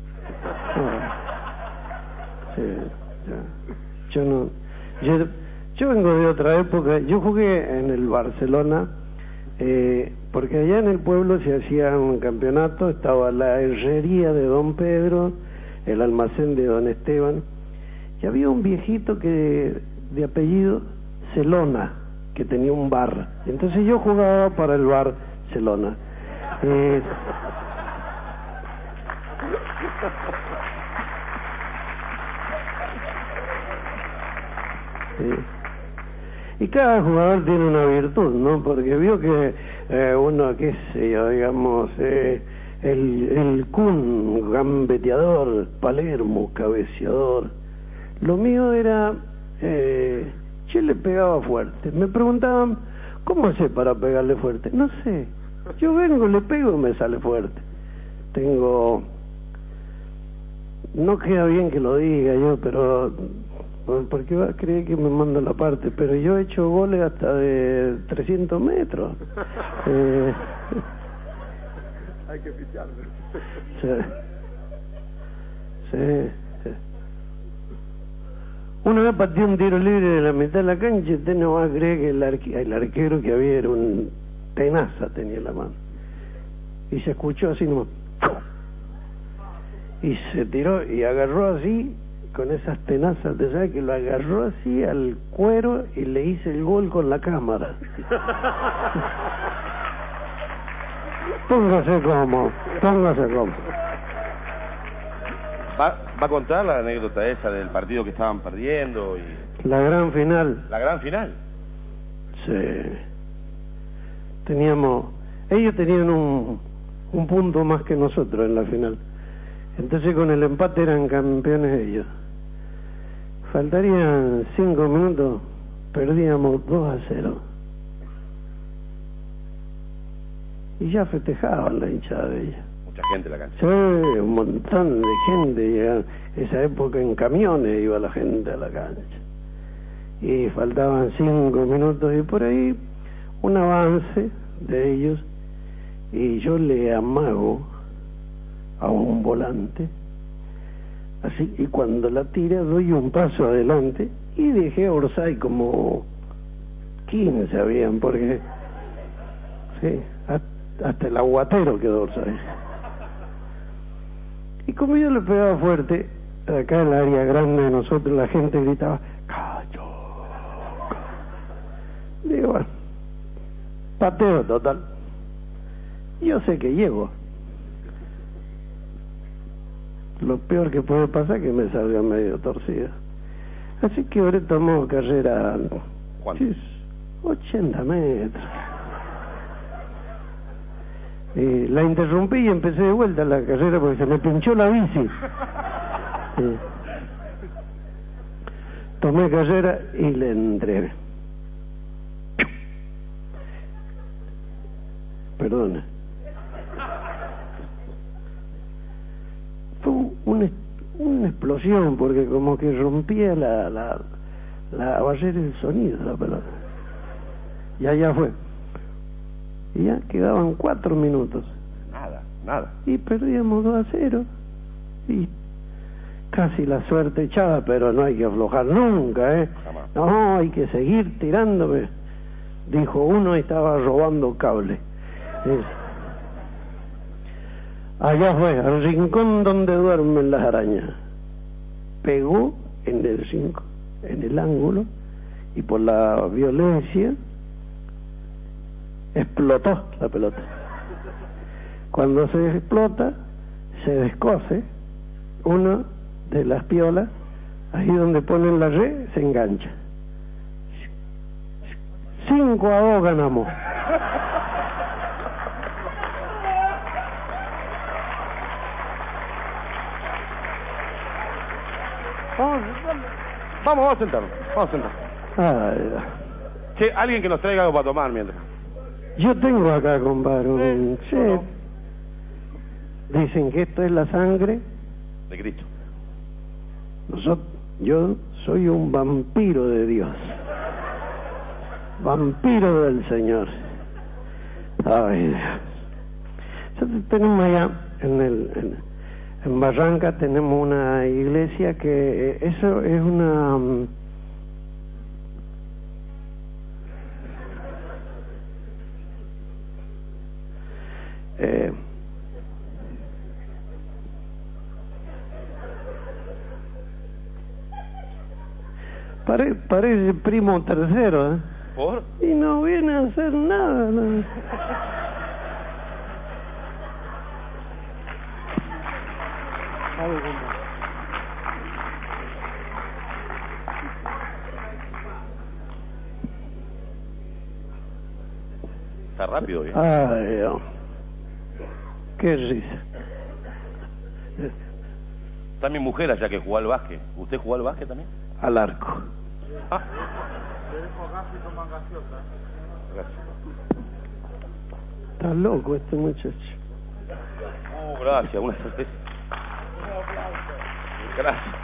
No. Sí, ya. Yo no, yo, yo vengo de otra época, yo jugué en el Barcelona, eh, porque allá en el pueblo se hacía un campeonato, estaba la herrería de Don Pedro, el almacén de Don Esteban, y había un viejito que de apellido Celona, que tenía un bar. Entonces yo jugaba para el bar Celona. Eh, eh, y cada jugador tiene una virtud, ¿no? Porque vio que eh, uno, qué sé yo, digamos, eh, el, el Kun, gambeteador, Palermo, cabeceador. Lo mío era, eh, yo le pegaba fuerte. Me preguntaban, ¿cómo hace para pegarle fuerte? No sé, yo vengo, le pego y me sale fuerte. Tengo, no queda bien que lo diga yo, pero, porque va a creer que me mando la parte, pero yo he hecho goles hasta de trescientos metros. Eh, Hay que ficharlo. sí, sí. Una vez pateé un tiro libre de la mitad de la cancha y usted no va a creer que el, arque el arquero que había era un tenaza, tenía en la mano. Y se escuchó así nomás. y se tiró y agarró así, con esas tenazas de sabe que lo agarró así al cuero y le hice el gol con la cámara. Póngase como, póngase como. ¿Va, ¿Va a contar la anécdota esa del partido que estaban perdiendo? Y La gran final. la gran final. Sí. Teníamos, ellos tenían un, un punto más que nosotros en la final. Entonces con el empate eran campeones ellos. Faltarían cinco minutos, perdíamos dos a cero. Y ya festejaban la hinchada de ella. Mucha gente en la cancha. Sí, un montón de gente. Llegaban. Esa época en camiones iba la gente a la cancha. Y faltaban cinco minutos y por ahí un avance de ellos. Y yo le amago a un volante. Así, y cuando la tira doy un paso adelante y dejé a Orsay como quince habían, porque sí, hasta el aguatero quedó Orsay. Y como yo le pegaba fuerte, acá en el área grande de nosotros la gente gritaba, ¡Cayo! Digo, bueno, pateo total. Yo sé que llego. Lo peor que puede pasar es que me salga medio torcido. Así que ahora tomó carrera. ¿Cuánto? ochenta metros. Y la interrumpí y empecé de vuelta la carrera porque se me pinchó la bici. Sí. Tomé carrera y le entré. Perdona. Fue una, una explosión porque como que rompía la, la, la barrera del sonido de la pelota. Y allá fue. Y ya quedaban cuatro minutos. Nada, nada. Y perdíamos dos a cero. Y casi la suerte echada, pero no hay que aflojar nunca, ¿eh? Jamás. No, hay que seguir tirándome. Dijo uno y estaba robando cable. Sí. Allá fue, al rincón donde duermen las arañas. Pegó en el cinco, en el ángulo, y por la violencia explotó la pelota. Cuando se explota, se descose una de las piolas, ahí donde ponen la red, se engancha. Cinco a dos ganamos. Vamos, vamos a sentarnos, vamos a sentarnos. Ay, Che, alguien que nos traiga algo para tomar mientras. yo tengo acá, compadre, un Sí, che. Dicen que esto es la sangre. De Cristo. Nosotros, yo soy un vampiro de Dios. Vampiro del Señor. Ay, Dios. Nosotros tenemos allá en el en, en Barranca tenemos una iglesia que eh, eso es una um, eh, pare, parece primo tercero, ¿eh? ¿Por? Y no viene a hacer nada, ¿no? Está rápido, ¿eh? Ay, Dios. Qué risa. Está mi mujer allá que jugó al básquet. ¿Usted jugó al básquet también? Al arco. Ah. Está loco este muchacho. Oh, gracias, una cerveza. Gracias.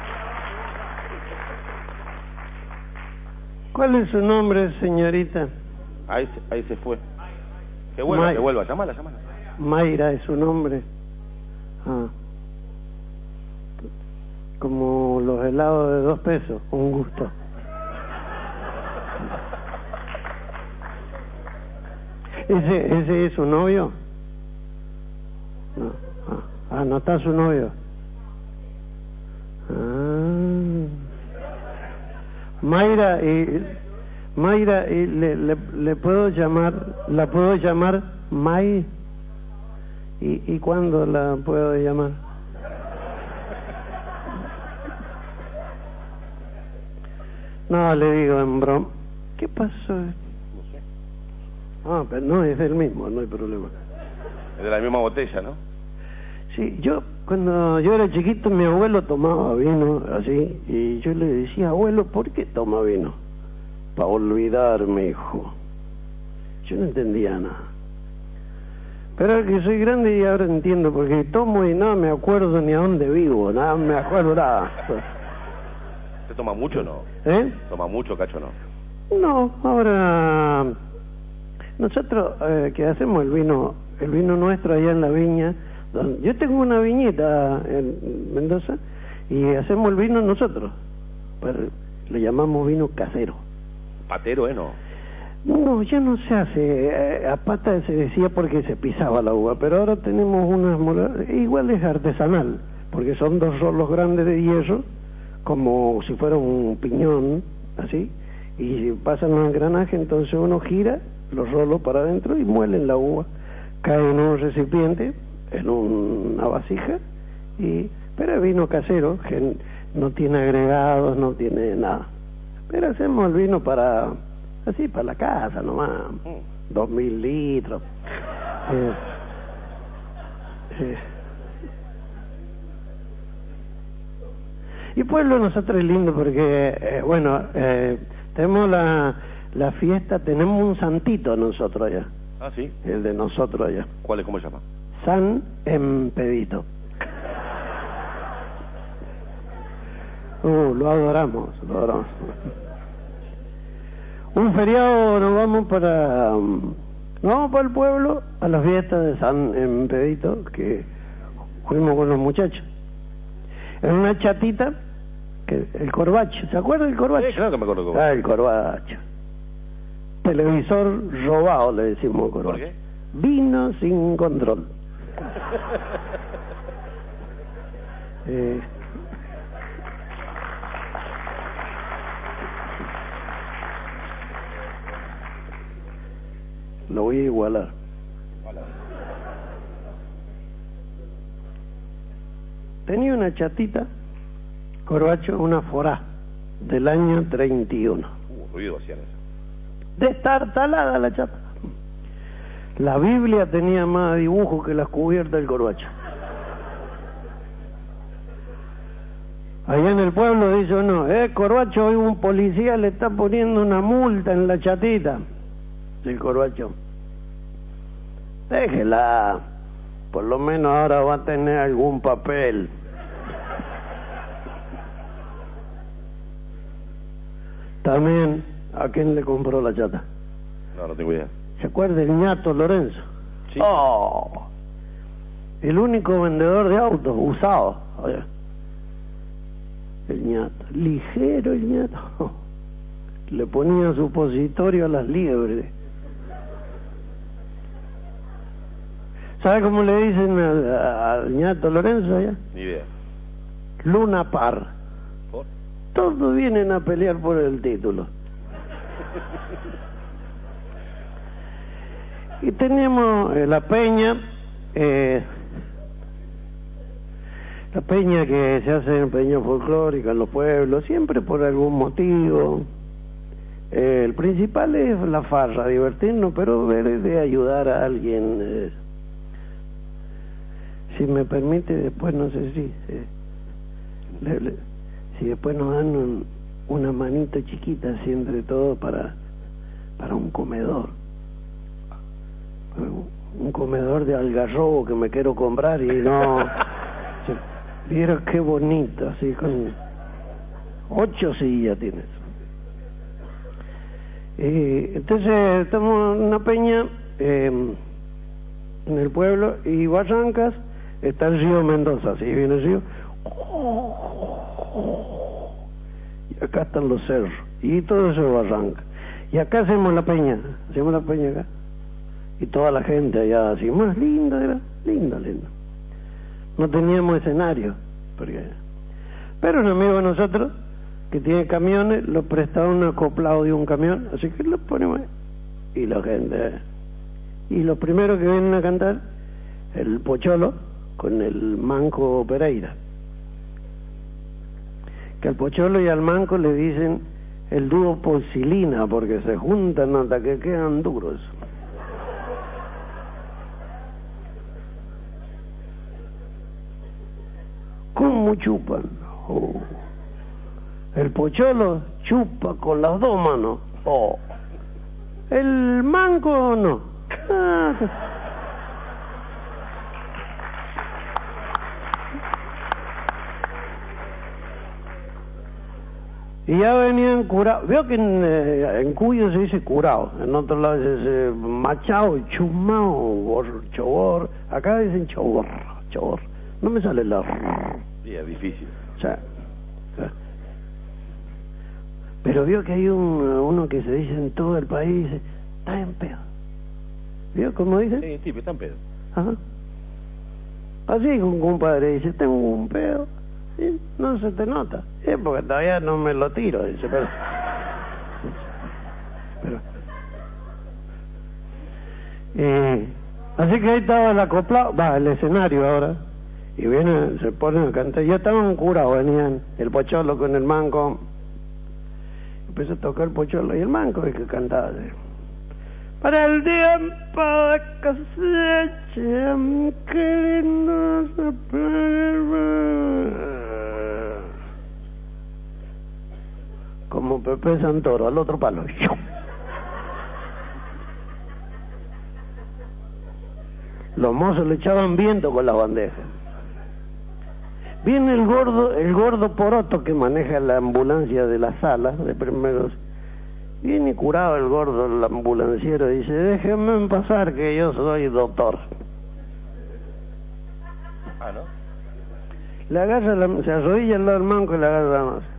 ¿Cuál es su nombre, señorita? Ahí se, ahí se fue. Que vuelva, May- que vuelva. Llámala, llámala. Mayra es su nombre. Ah. Como los helados de dos pesos, un gusto. ¿Ese, ese es su novio? No. Ah, ah, no está su novio. Mayra, y Mayra, y le, le, le puedo llamar, la puedo llamar May. ¿Y, y cuándo la puedo llamar? No, le digo en broma. ¿Qué pasó? No sé. Ah, pero no, es el mismo, no hay problema. Es de la misma botella, ¿no? Sí, yo, cuando yo era chiquito, mi abuelo tomaba vino, así, y yo le decía, abuelo, ¿por qué toma vino? Para olvidarme, hijo. Yo no entendía nada. Pero ahora que soy grande y ahora entiendo, porque tomo y no me acuerdo ni a dónde vivo, nada me acuerdo nada. ¿Usted toma mucho o no? ¿Eh? ¿Toma mucho, Cacho, no? No, ahora nosotros eh, que hacemos el vino, el vino nuestro allá en la viña, donde, yo tengo una viñeta en Mendoza y hacemos el vino nosotros, pero le llamamos vino casero. Patero, ¿eh? No. No, ya no se hace, eh, a pata se decía porque se pisaba la uva, pero ahora tenemos unas molas, igual es artesanal, porque son dos rolos grandes de hierro, como si fuera un piñón, así, y pasan un engranaje, entonces uno gira los rolos para adentro y muelen la uva, cae en un recipiente, en una vasija, y pero es vino casero, que no tiene agregados, no tiene nada, pero hacemos el vino para, así, para la casa nomás, dos mil litros. Eh, eh. Y Pueblo nosotros es lindo porque, eh, bueno, eh, tenemos la, la fiesta, tenemos un santito nosotros allá. Ah, sí. El de nosotros allá. ¿Cuál es? ¿Cómo se llama? San Empedito. Uh, lo adoramos, lo adoramos. Un feriado nos vamos para, um, nos vamos para el pueblo a las fiestas de San Empedito, que fuimos con los muchachos. En una chatita, que el corbacho, ¿se acuerda del corbacho? Sí, claro que me acuerdo del corbacho. Ah, el corbacho. Televisor robado, le decimos corbacho. ¿Por qué? Vino sin control. eh, lo voy a igualar. Tenía una chatita, corbacho, una forá, del año treinta y uno. Uh, ruido hacían eso. Destartalada la chata. La Biblia tenía más dibujos que las cubiertas del corbacho. Allá en el pueblo dice uno, eh, corbacho, hoy un policía le está poniendo una multa en la chatita. El corbacho, déjela, por lo menos ahora va a tener algún papel. También, ¿a quién le compró la chata? No, no tengo idea. ¿Se acuerda el ñato Lorenzo? Sí. Oh, el único vendedor de autos usados. Oye, el ñato, ligero el ñato. Le ponía supositorio a las liebres. ¿Sabe cómo le dicen al, al ñato Lorenzo allá? Ni idea. Luna par. ¿Por? Todos vienen a pelear por el título. Y tenemos eh, la peña, eh, la peña que se hace en peña folclórica en los pueblos, siempre por algún motivo. Eh, el principal es la farra, divertirnos, pero ver de ayudar a alguien. Eh, si me permite, después no sé si, eh, le, le, si después nos dan un, una manito chiquita así entre todos para, para un comedor. Un comedor de algarrobo que me quiero comprar y no. Vieron qué bonito, así con ocho sillas tienes. Eh, entonces estamos en una peña eh, en el pueblo y Barrancas está el río Mendoza, así viene el río. Y acá están los cerros y todo eso es Barrancas. Y acá hacemos la peña, hacemos la peña acá. Y toda la gente allá así, más linda era, linda, linda. No teníamos escenario, porque... pero un amigo de nosotros que tiene camiones, lo prestaron acoplado de un camión, así que lo ponemos ahí. Y la gente, y los primeros que vienen a cantar, el Pocholo con el Manco Pereira, que al Pocholo y al Manco le dicen el dúo Posilina, porque se juntan hasta que quedan duros. ¿Cómo chupan? Oh. El Pocholo chupa con las dos manos. Oh. El Manco no. Ah. Y ya venían curados. Veo que en, eh, en Cuyo se dice curado, en otro lado se dice machado, chumao, chobor. Acá dicen chobor, chobor. No me sale la... Sí, es difícil. O sea, pero vio que hay un, uno que se dice en todo el país, está en pedo. ¿Vio cómo dice? Sí, tipo, está en pedo. Ajá. Así que un compadre dice, tengo un pedo. Sí, no se te nota. Sí, porque todavía no me lo tiro, dice, pero... pero eh, así que ahí estaba el acoplado, va, el escenario ahora, y vienen, se ponen a cantar. Ya estaban curados, venían el Pocholo con el Manco. Empezó a tocar el Pocholo y el Manco, el que cantaba así. Para el tiempo de cosecha, qué lindo se puede. Como Pepe Santoro, al otro palo. Los mozos le echaban viento con las bandejas. Viene el gordo, el gordo Poroto que maneja la ambulancia de las salas de primeros. Viene curado el gordo, el ambulanciero, y dice, déjenme pasar que yo soy doctor. Ah, ¿no? Le agarra, la, se arrodilla al lado del Manco y le agarra la mano.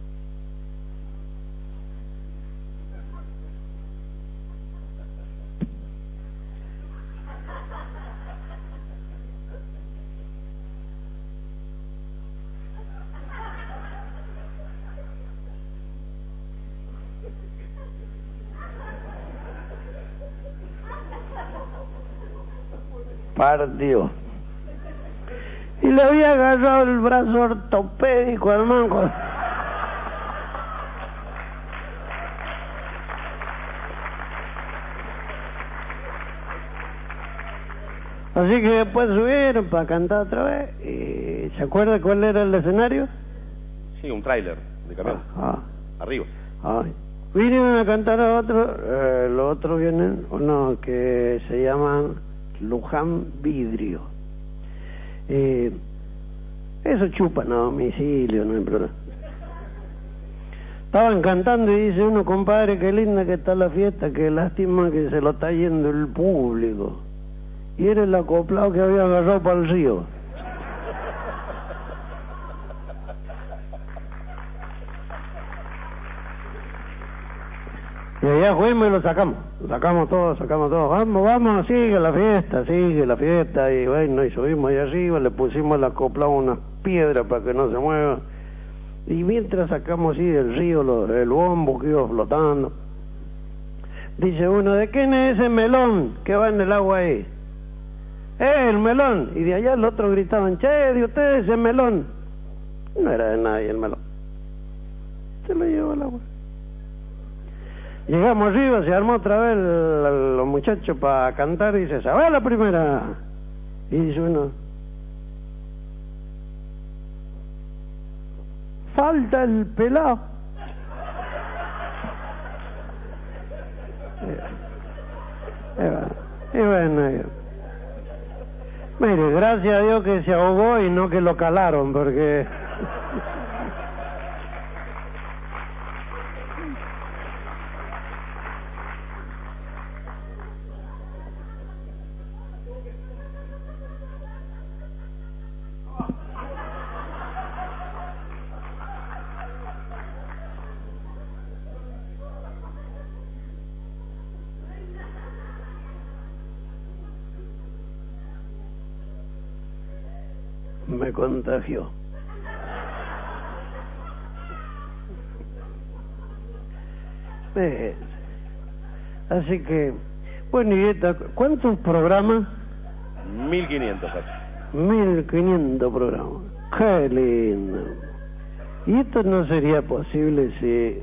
Partió. Y le había agarrado el brazo ortopédico al Manco. Así que después subieron para cantar otra vez. ¿Y se acuerda cuál era el escenario? Sí, un tráiler de camión. Ah, Arriba. ah. Vinieron a cantar a otro, eh, los otros vienen, uno que se llaman Luján Vidrio. Eh, eso chupan a domicilio, no hay problema. Estaban cantando y dice uno, compadre, qué linda que está la fiesta, qué lástima que se lo está yendo el público. Y era el acoplado que había agarrado para el río. Y allá fuimos y lo sacamos, lo sacamos todos, sacamos todos, vamos, vamos, sigue la fiesta, sigue la fiesta, y bueno, y subimos allá arriba, le pusimos la acoplado unas piedras para que no se mueva, y mientras sacamos así del río lo, el bombo que iba flotando, dice uno, ¿de quién es ese melón que va en el agua ahí? ¡Eh, el melón! Y de allá el otro gritaban, che, de ustedes ese melón. No era de nadie el melón, se lo llevó el agua. Llegamos arriba, se armó otra vez el, los muchachos para cantar y dice, ¿sabes la primera? Y dice uno, falta el pelado. Y bueno, yo, mire, gracias a Dios que se ahogó y no que lo calaron, porque... me contagió. Sí. Así que, bueno, y esta, ¿cuántos programas? mil quinientos casi. mil quinientos programas. Qué lindo. Y esto no sería posible si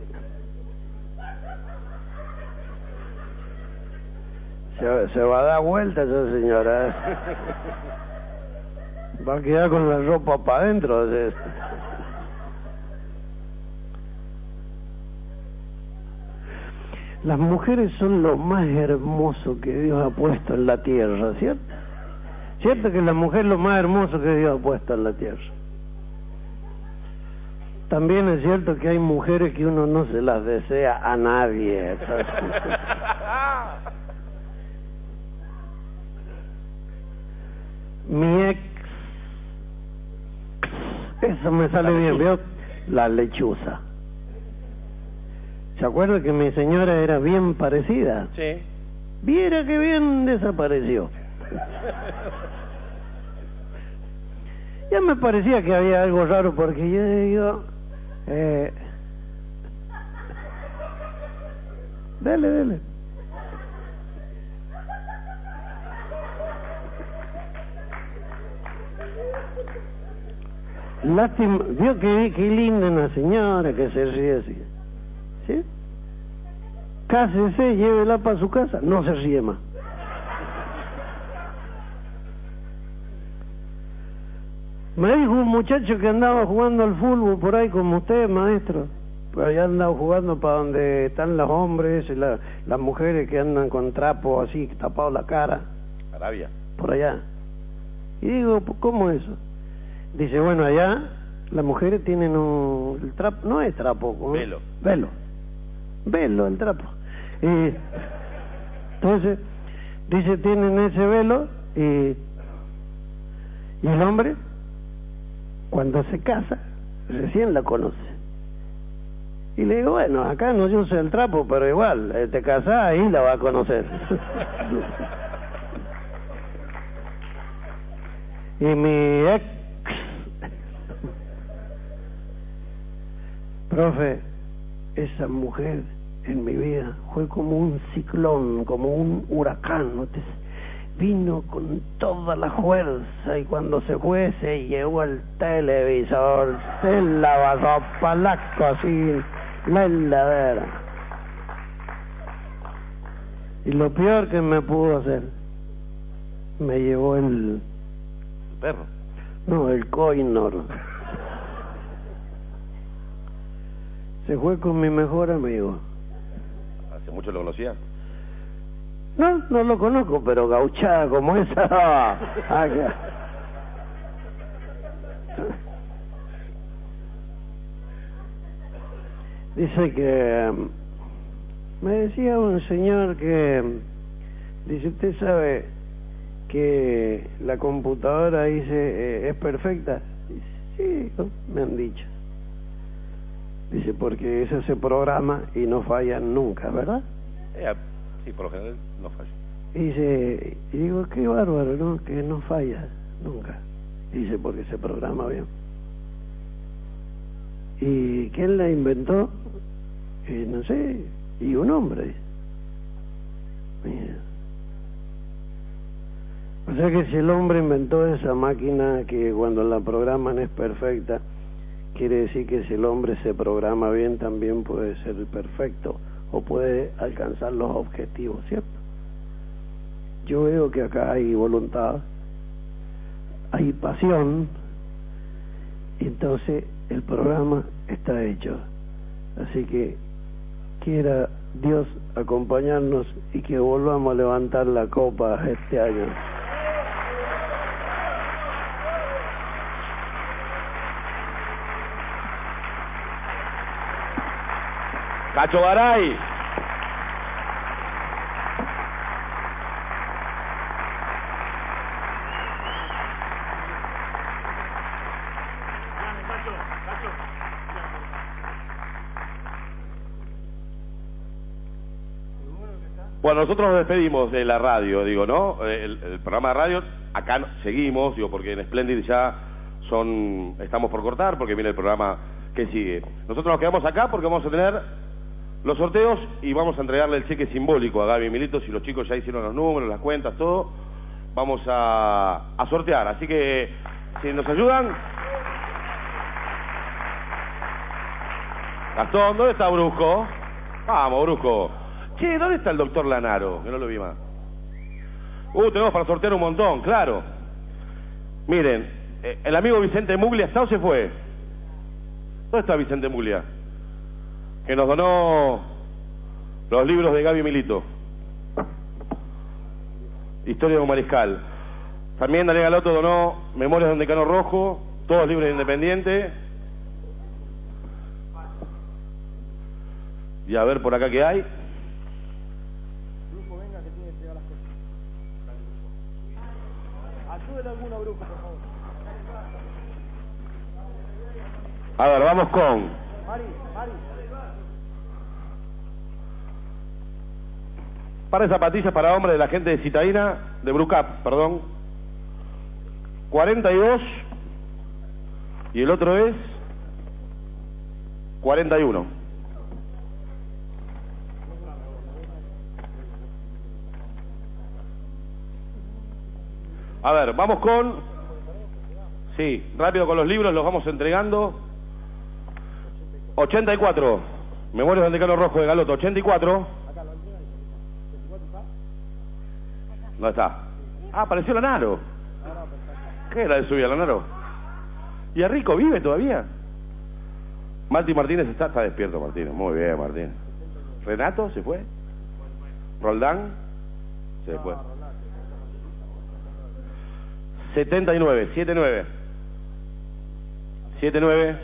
se, se va a dar vuelta esa señora. Va a quedar con la ropa para adentro. Las mujeres son lo más hermoso que Dios ha puesto en la tierra, ¿cierto? ¿Cierto que la mujer es lo más hermoso que Dios ha puesto en la tierra? También es cierto que hay mujeres que uno no se las desea a nadie. Mi ex, eso me sale bien, ¿vio? La lechuza. ¿Se acuerda que mi señora era bien parecida? Sí. Viera que bien desapareció. Ya me parecía que había algo raro porque yo digo, eh, dele, dele. Lástima, vio que, que linda una señora que se ríe así. ¿Sí? Cásese, llévela para su casa, no se ríe más. Me dijo un muchacho que andaba jugando al fútbol por ahí como usted, maestro. Pues allá andaba jugando para donde están los hombres y la, las mujeres que andan con trapo así, tapado la cara. Arabia. Por allá. Y digo, ¿cómo eso? Dice, bueno, allá las mujeres tienen un... El trapo, no es trapo. ¿no? Velo. Velo. Velo, el trapo. Y entonces, dice, tienen ese velo y... Y el hombre, cuando se casa, recién la conoce. Y le digo, bueno, acá no se usa el trapo, pero igual, eh, te casás y la va a conocer. Y mi ex, profe, esa mujer en mi vida fue como un ciclón, como un huracán, ¿no? Vino con toda la fuerza y cuando se fue se llevó el televisor, se la pasó para la cocina, la heladera. Y lo peor que me pudo hacer, me llevó el... perro. No, el Coinor. Se fue con mi mejor amigo. ¿Hace mucho lo conocía? No, no lo conozco, pero gauchada como esa. Ah, dice que... Me decía un señor que... Dice, ¿usted sabe que la computadora dice eh, es perfecta? Dice, sí, me han dicho. Dice, porque eso se programa y no falla nunca, ¿verdad? Eh, sí, por lo general no falla. Y dice, y digo, qué bárbaro, ¿no? Que no falla nunca. Dice, porque se programa bien. ¿Y quién la inventó? Y no sé, y un hombre. Mira. O sea que si el hombre inventó esa máquina que cuando la programan es perfecta, quiere decir que si el hombre se programa bien también puede ser perfecto o puede alcanzar los objetivos, ¿cierto? Yo veo que acá hay voluntad, hay pasión, y entonces el programa está hecho. Así que quiera Dios acompañarnos y que volvamos a levantar la copa este año. Cacho Garay. Bueno, nosotros nos despedimos de la radio, digo, ¿no? El, el programa de radio, acá seguimos, digo, porque en Splendid ya son, estamos por cortar, porque viene el programa que sigue. Nosotros nos quedamos acá porque vamos a tener los sorteos y vamos a entregarle el cheque simbólico a Gaby Milito. Si los chicos ya hicieron los números, las cuentas, todo, vamos a, a sortear. Así que, si nos ayudan. Gastón, ¿dónde está Brusco? Vamos, Brusco. Che, ¿dónde está el doctor Lanaro? Que no lo vi más. Uh, tenemos para sortear un montón, claro. Miren, eh, el amigo Vicente Muglia, ¿está o se fue? ¿Dónde está Vicente Muglia? Que nos donó los libros de Gaby Milito. Historia de un mariscal. También Daniel Galoto donó Memorias de un decano rojo, todos libros de Independiente. Y a ver por acá qué hay. Brujo, venga, que tiene que llegar las cosas. Ayúdele a alguno, Brujo, por favor. A ver, vamos con... Mari, Mari. Par de zapatillas para hombres de la gente de Citadina, de Brucap, perdón. cuarenta y dos. Y el otro es... cuarenta y uno. A ver, vamos con... Sí, rápido con los libros, los vamos entregando. ochenta y cuatro. Memorias del decano rojo de Galoto, ochenta y cuatro. ¿Dónde está? Ah, apareció Lanaro. ¿Qué era de subir a Lanaro? ¿Y a Rico vive todavía? Martín Martínez está, está despierto, Martínez. Muy bien, Martínez. ¿Renato se fue? ¿Roldán? Se fue. setenta y nueve, setenta y nueve. setenta y nueve.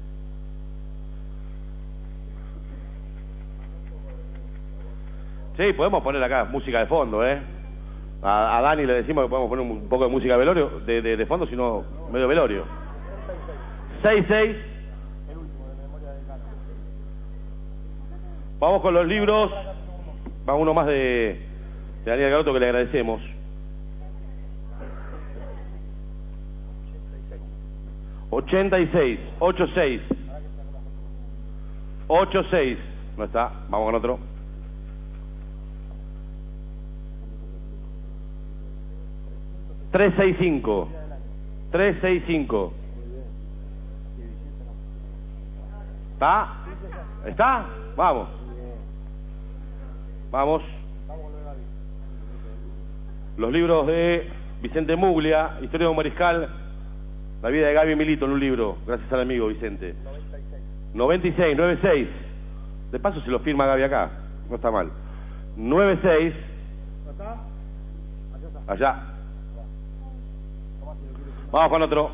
Sí, podemos poner acá música de fondo, ¿eh? A, a Dani le decimos que podemos poner un poco de música de velorio, de, de, de fondo, sino medio velorio. sesenta y seis. Vamos con los libros. Va uno más de, de Daniel Galoto que le agradecemos. ochenta y seis, ochenta y seis. ochenta y seis. No está, vamos con otro. trescientos sesenta y cinco. trescientos sesenta y cinco. ¿Está? ¿Está? Vamos. Vamos. Los libros de Vicente Muglia, Historia de un mariscal, la vida de Gaby Milito en un libro, gracias al amigo Vicente. noventa y seis, noventa y seis. De paso se lo firma Gaby acá, no está mal. noventa y seis. Allá. Vamos con otro.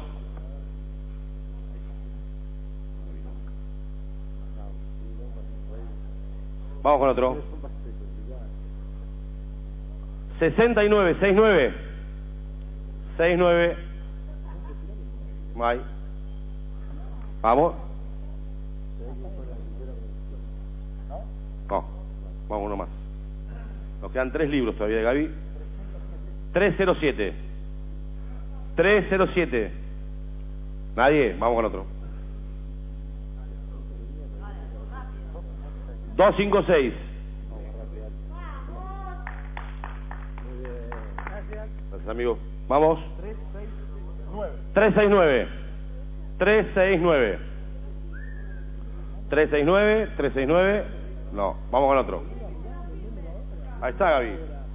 Vamos con otro. sesenta y nueve, sesenta y nueve. sesenta y nueve. Ahí. Vamos. No, vamos uno más. Nos quedan tres libros todavía de Gaby. trescientos siete. trescientos siete. Nadie, vamos con otro. doscientos cincuenta y seis. Gracias, amigo. Vamos. trescientos sesenta y nueve. trescientos sesenta y nueve. trescientos sesenta y nueve. trescientos sesenta y nueve. No, vamos con otro. Ahí está, Gaby.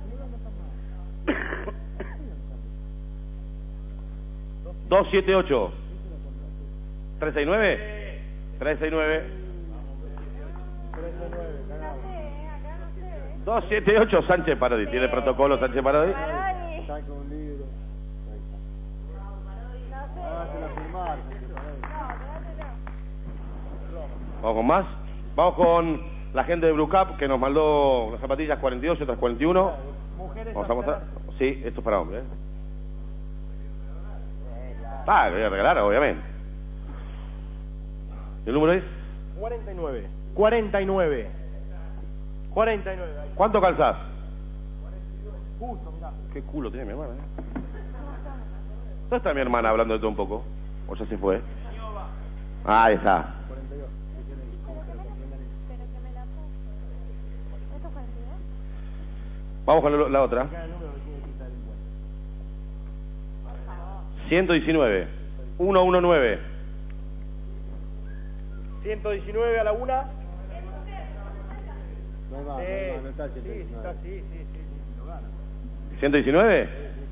doscientos setenta y ocho. trescientos sesenta y nueve. trescientos sesenta y nueve. doscientos setenta y ocho. Sánchez Parodi. Tiene protocolo Sánchez Parodi. Vamos con más. Vamos con la gente de Blue Cap que nos mandó unas zapatillas cuarenta y dos y otras cuarenta y uno. Vamos a mostrar. Sí, esto es para hombres. Ah, que voy a regalar, obviamente. ¿El número es? cuarenta y nueve. cuarenta y nueve. cuarenta y nueve. ¿Cuánto calzás? Justo, mirá. Qué culo tiene mi hermana, ¿eh? ¿Dónde está mi hermana hablando de todo un poco? ¿O ya se fue? Ah, ahí está. Vamos con la otra. ciento diecinueve. ciento diecinueve. ciento diecinueve a la una. No hay más, no hay más, no está Sí, sí, está, sí, sí, sí, sí, lo gana. ¿ciento diecinueve?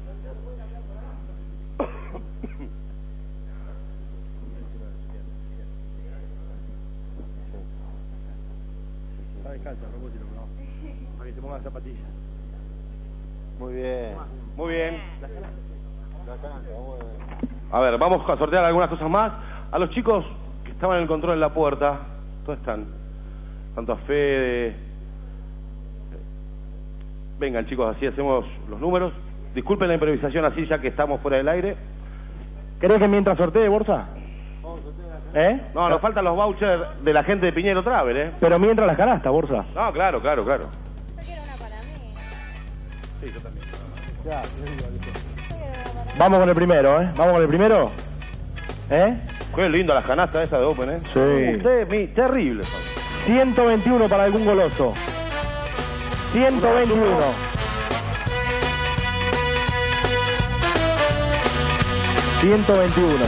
Está descalzo, no puedo decirlo, no. Para que se ponga las zapatillas. Muy bien. Muy bien. La canasta, vamos a ver. A ver, vamos a sortear algunas cosas más. A los chicos que estaban en el control en la puerta, ¿dónde están? Tanto a Fede. Vengan, chicos, así hacemos los números. Disculpen la improvisación así ya que estamos fuera del aire. ¿Querés que mientras sortee, Borsa? ¿Eh? No, nos faltan los vouchers de la gente de Piñero Travel, ¿eh? Pero mientras las canastas, Borsa. No, claro, claro, claro. Sí, yo también. Ya, vamos con el primero, ¿eh? Vamos con el primero. ¿Eh? Qué lindo las canastas esas de Open, ¿eh? Sí. Ustedes, mi, terrible. ciento veintiuno para algún goloso. ciento veintiuno. ciento veintiuno.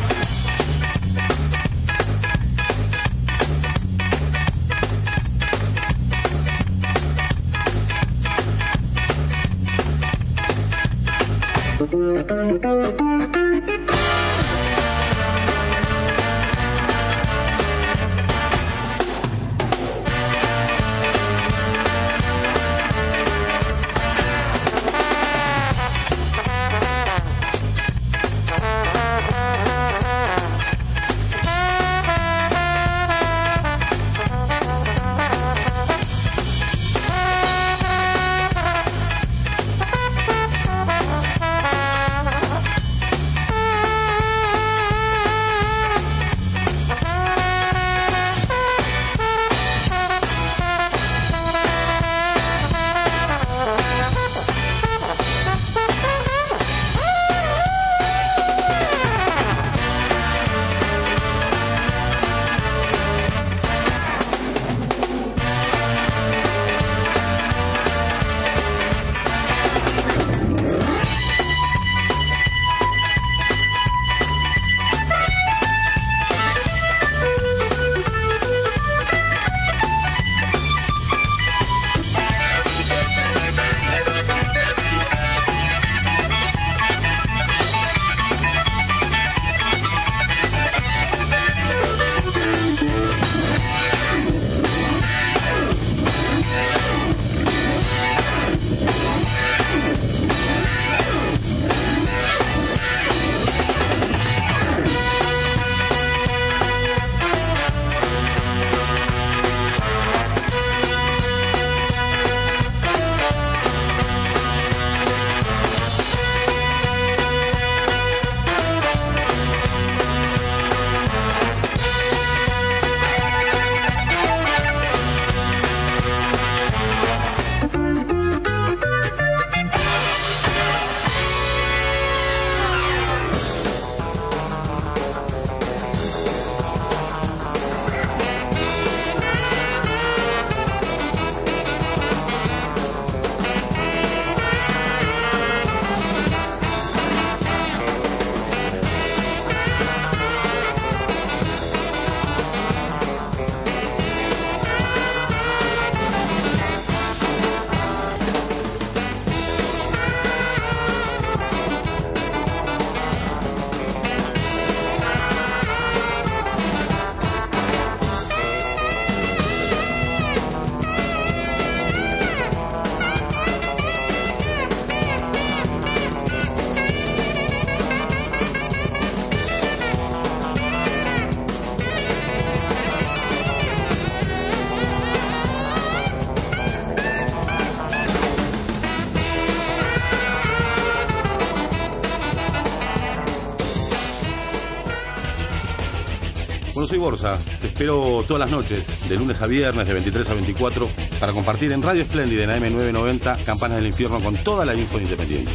Bueno, soy Borsa, te espero todas las noches, de lunes a viernes, de veintitrés a veinticuatro, para compartir en Radio Espléndida, en A M novecientos noventa, Campanas del Infierno, con toda la info de Independiente.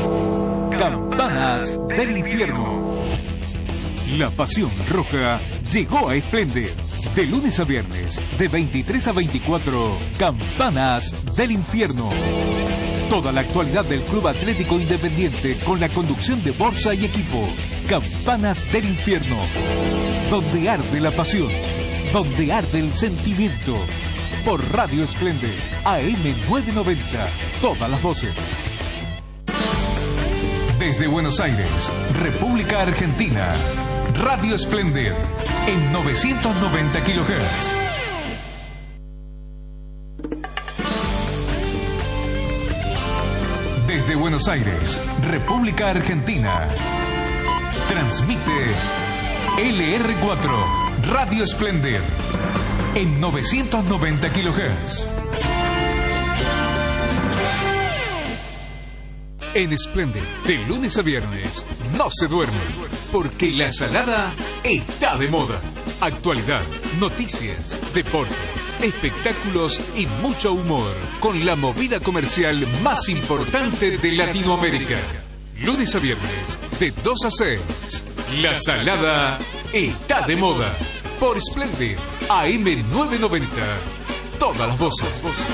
Campanas del Infierno. La pasión roja llegó a Espléndida. De lunes a viernes, de veintitrés a veinticuatro, Campanas del Infierno. Toda la actualidad del Club Atlético Independiente con la conducción de Borsa y equipo. Campanas del Infierno. Donde arde la pasión. Donde arde el sentimiento. Por Radio Esplende, A M novecientos noventa. Todas las voces. Desde Buenos Aires, República Argentina. Radio Esplendid en novecientos noventa kilohertz. Desde Buenos Aires, República Argentina. Transmite L R cuatro, Radio Esplendid en novecientos noventa kilohertz. En Splendid, de lunes a viernes, no se duerme, porque la salada está de moda. Actualidad, noticias, deportes, espectáculos y mucho humor, con la movida comercial más importante de Latinoamérica. Lunes a viernes, de dos a seis, la salada está de moda. Por Splendid, A M novecientos noventa, todas las voces.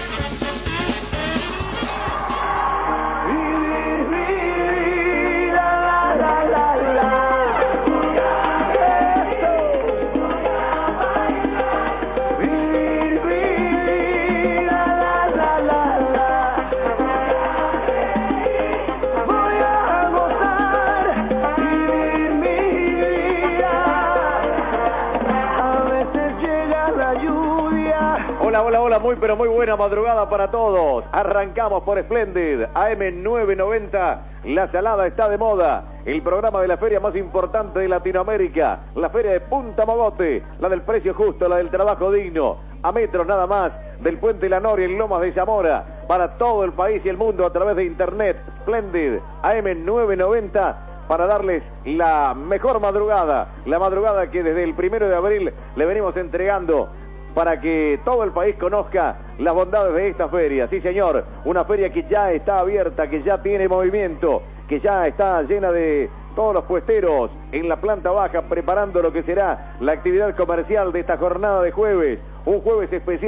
Hola, hola, hola, muy pero muy buena madrugada para todos. Arrancamos por Splendid, A M novecientos noventa, la salada está de moda. El programa de la feria más importante de Latinoamérica, la feria de Punta Mogote, la del precio justo, la del trabajo digno, a metros nada más del Puente La Noria en Lomas de Zamora, para todo el país y el mundo a través de internet. Splendid, A M novecientos noventa, para darles la mejor madrugada, la madrugada que desde el primero de abril le venimos entregando para que todo el país conozca las bondades de esta feria. Sí, señor, una feria que ya está abierta, que ya tiene movimiento, que ya está llena de todos los puesteros en la planta baja, preparando lo que será la actividad comercial de esta jornada de jueves, un jueves especial.